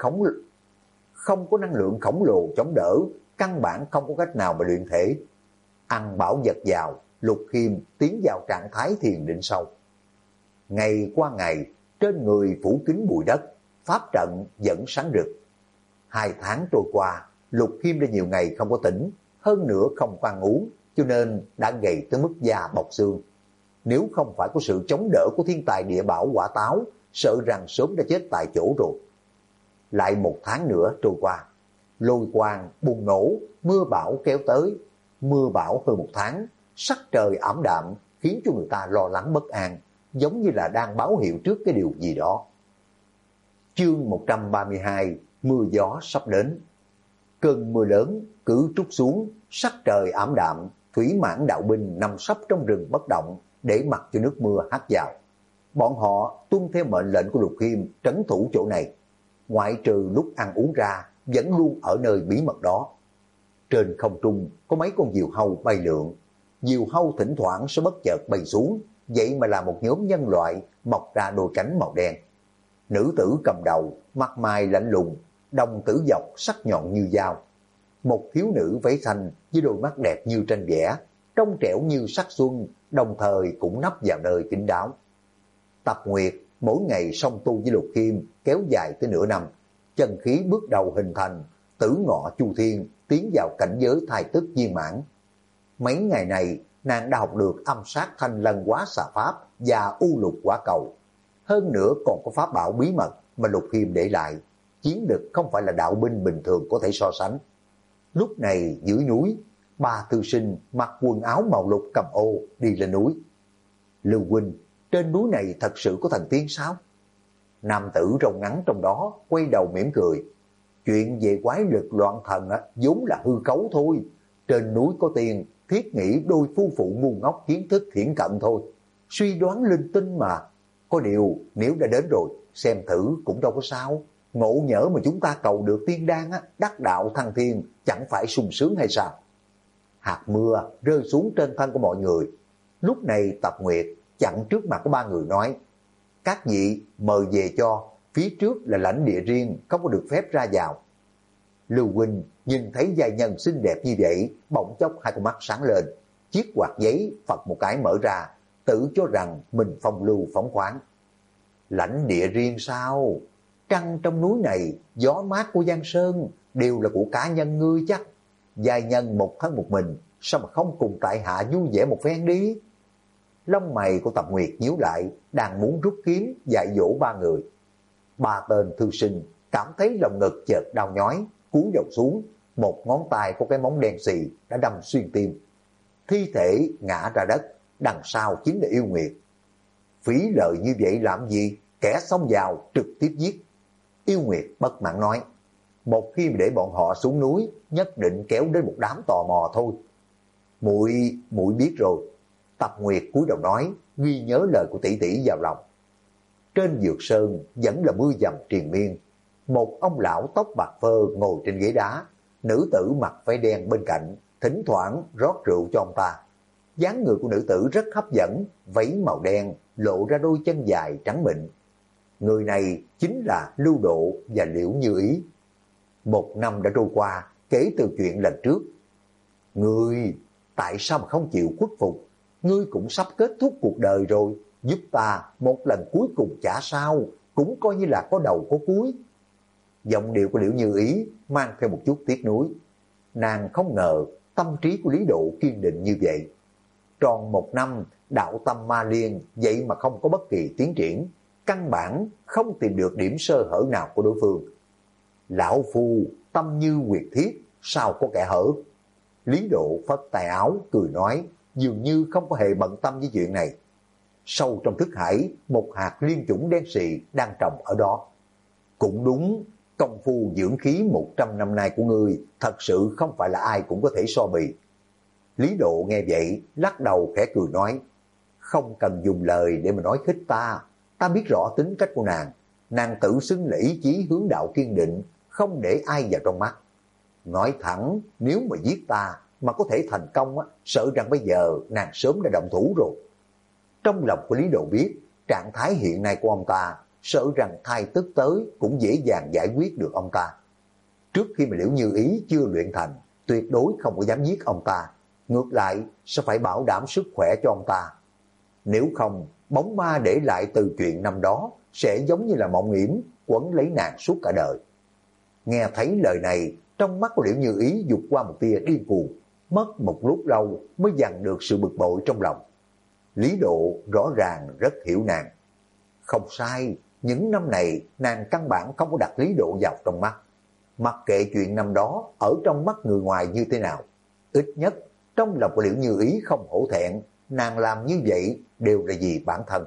S1: khổng lồ chống đỡ, căn bản không có cách nào mà luyện thể. Ăn bảo vật vào, Lục Khiêm tiến vào trạng thái thiền định sâu. Ngày qua ngày, trên người phủ kín bụi đất, pháp trận vẫn sáng rực. 2 tháng trôi qua, Lục Khiêm đã nhiều ngày không có tỉnh, hơn nữa không có ăn uống, cho nên đã gầy tới mức da bọc xương. Nếu không phải có sự chống đỡ của thiên tài địa bảo quả táo, sợ rằng sớm đã chết tại chỗ rồi. Lại 1 tháng nữa trôi qua, lôi quang bùng nổ, mưa bão kéo tới. Mưa bão hơn 1 tháng, sắc trời ảm đạm, khiến cho người ta lo lắng bất an, giống như là đang báo hiệu trước cái điều gì đó. Chương 132, mưa gió sắp đến. Cơn mưa lớn cứ trút xuống, sắc trời ảm đạm, thủy mãn đạo binh nằm sấp trong rừng bất động, để mặc cho nước mưa hắt vào. Bọn họ tuân theo mệnh lệnh của Lục Khiêm trấn thủ chỗ này, ngoại trừ lúc ăn uống ra, vẫn luôn ở nơi bí mật đó. Trên không trung có mấy con diều hâu bay lượn, diều hâu thỉnh thoảng sẽ bất chợt bay xuống, vậy mà là một nhóm nhân loại mọc ra đôi cánh màu đen. Nữ tử cầm đầu, mặt mày lạnh lùng, đồng tử dọc sắc nhọn như dao. Một thiếu nữ váy xanh với đôi mắt đẹp như tranh vẽ, trong trẻo như sắc xuân, đồng thời cũng nấp vào nơi kín đáo. Tập Nguyệt mỗi ngày song tu với Lục Khiêm kéo dài tới nửa năm, chân khí bước đầu hình thành, tử ngọ chu thiên, tiến vào cảnh giới thai tức viên mãn. Mấy ngày này, nàng đã học được âm sát thanh lân hóa xà pháp và u lục quả cầu. Hơn nữa còn có pháp bảo bí mật mà Lục Khiêm để lại, chiến lực không phải là đạo binh bình thường có thể so sánh. Lúc này dưới núi, 3 thư sinh mặc quần áo màu lục cầm ô đi lên núi. Lưu huynh, trên núi này thật sự có thần tiên sao? Nam tử râu ngắn trong đó quay đầu mỉm cười. Chuyện về quái lực loạn thần vốn là hư cấu thôi. Trên núi có tiền, thiết nghĩ đôi phu phụ ngu ngốc kiến thức thiển cận thôi. Suy đoán linh tinh mà. Có điều nếu đã đến rồi, xem thử cũng đâu có sao. Ngộ nhỡ mà chúng ta cầu được tiên đan đắc đạo thăng thiên, chẳng phải sung sướng hay sao? Hạt mưa rơi xuống trên thân của mọi người. Lúc này Tập Nguyệt chặn trước mặt của 3 người nói: các vị mời về cho, phía trước là lãnh địa riêng, không có được phép ra vào. Lưu huynh nhìn thấy giai nhân xinh đẹp như vậy, bỗng chốc 2 con mắt sáng lên, chiếc quạt giấy phật một cái mở ra, tự cho rằng mình phong lưu phóng khoáng. Lãnh địa riêng sao? Trăng trong núi này, gió mát của Giang Sơn đều là của cá nhân ngươi chắc. Giai nhân một thân một mình, sao mà không cùng tại hạ vui vẻ một phen đi? Lông mày của Tập Nguyệt nhíu lại, đang muốn rút kiếm dạy dỗ 3 người. 3 tên thư sinh cảm thấy lòng ngực chợt đau nhói, cúi đầu xuống, một ngón tay có cái móng đen xì đã đâm xuyên tim. Thi thể ngã ra đất, đằng sau chính là Yêu Nguyệt. Phí lợi như vậy làm gì? Kẻ xông vào trực tiếp giết. Yêu Nguyệt bất mãn nói: một khi để bọn họ xuống núi, nhất định kéo đến một đám tò mò thôi. Muội biết rồi. Tập Nguyệt cúi đầu nói, ghi nhớ lời của tỷ tỷ vào lòng. Trên Dược Sơn vẫn là mưa dầm triền miên. Một ông lão tóc bạc phơ ngồi trên ghế đá, nữ tử mặc váy đen bên cạnh, thỉnh thoảng rót rượu cho ông ta. Dáng người của nữ tử rất hấp dẫn, váy màu đen lộ ra đôi chân dài trắng mịn. Người này chính là Lưu Độ và Liễu Như Ý. 1 năm đã trôi qua kể từ chuyện lần trước. Ngươi tại sao mà không chịu khuất phục? Ngươi cũng sắp kết thúc cuộc đời rồi, giúp ta một lần cuối cùng chả sao, cũng coi như là có đầu có cuối. Giọng điệu của Liễu Như Ý mang theo một chút tiếc nuối. Nàng không ngờ tâm trí của Lý Độ kiên định như vậy. Tròn 1 năm, đạo tâm ma liên vậy mà không có bất kỳ tiến triển, căn bản không tìm được điểm sơ hở nào của đối phương. Lão phu tâm như nguyệt thiết, sao có kẻ hở? Lý Độ phất tay áo cười nói, dường như không có hề bận tâm với chuyện này. Sâu trong thức hải, một hạt liên chủng đen xì đang trồng ở đó. Cũng đúng, công phu dưỡng khí 100 năm nay của ngươi thật sự không phải là ai cũng có thể so bì. Lý Độ nghe vậy, lắc đầu khẽ cười nói, không cần dùng lời để mà nói khích ta, ta biết rõ tính cách của nàng. Nàng tự xưng là ý chí hướng đạo kiên định, không để ai vào trong mắt. Nói thẳng, nếu mà giết ta mà có thể thành công, sợ rằng bây giờ nàng sớm đã động thủ rồi. Trong lòng của Lý Độ biết, trạng thái hiện nay của ông ta, sợ rằng thai tức tới cũng dễ dàng giải quyết được ông ta. Trước khi mà Liễu Như Ý chưa luyện thành, tuyệt đối không có dám giết ông ta. Ngược lại, sẽ phải bảo đảm sức khỏe cho ông ta. Nếu không, bóng ma để lại từ chuyện năm đó sẽ giống như là mộng yểm quấn lấy nàng suốt cả đời. Nghe thấy lời này, trong mắt của Liễu Như Ý dục qua một tia điên cuồng, mất một lúc lâu mới dằn được sự bực bội trong lòng. Lý Độ rõ ràng rất hiểu nàng. Không sai, những năm này nàng căn bản không có đặt Lý Độ vào trong mắt. Mặc kệ chuyện năm đó ở trong mắt người ngoài như thế nào, ít nhất trong lòng của Liễu Như Ý không hổ thẹn, nàng làm như vậy đều là vì bản thân.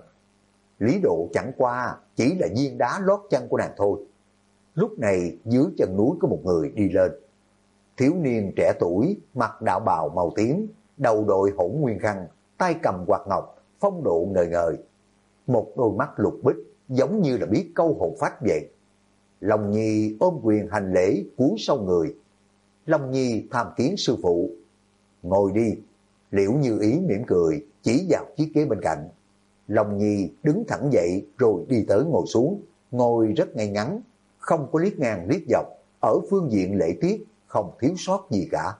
S1: Lý Độ chẳng qua chỉ là viên đá lót chân của nàng thôi. Lúc này dưới chân núi có một người đi lên. Thiếu niên trẻ tuổi, mặc đạo bào màu tím, đầu đội hỗn nguyên khăn, tay cầm quạt ngọc, phong độ ngời ngời. Một đôi mắt lục bích giống như là biết câu hồn phách vậy. Long Nhi ôm quyền hành lễ cúi sau người. Long Nhi tham kiến sư phụ. Ngồi đi. Liễu Như Ý mỉm cười, chỉ vào chiếc ghế bên cạnh. Long Nhi đứng thẳng dậy rồi đi tới ngồi xuống, ngồi rất ngay ngắn, không có liếc ngang liếc dọc, ở phương diện lễ tiết không thiếu sót gì cả.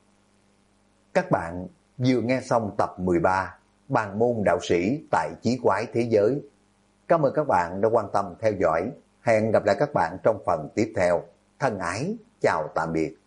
S1: Các bạn vừa nghe xong tập 13 Bàn môn đạo sĩ tại chí quái thế giới. Cảm ơn các bạn đã quan tâm theo dõi. Hẹn gặp lại các bạn trong phần tiếp theo. Thân ái, chào tạm biệt.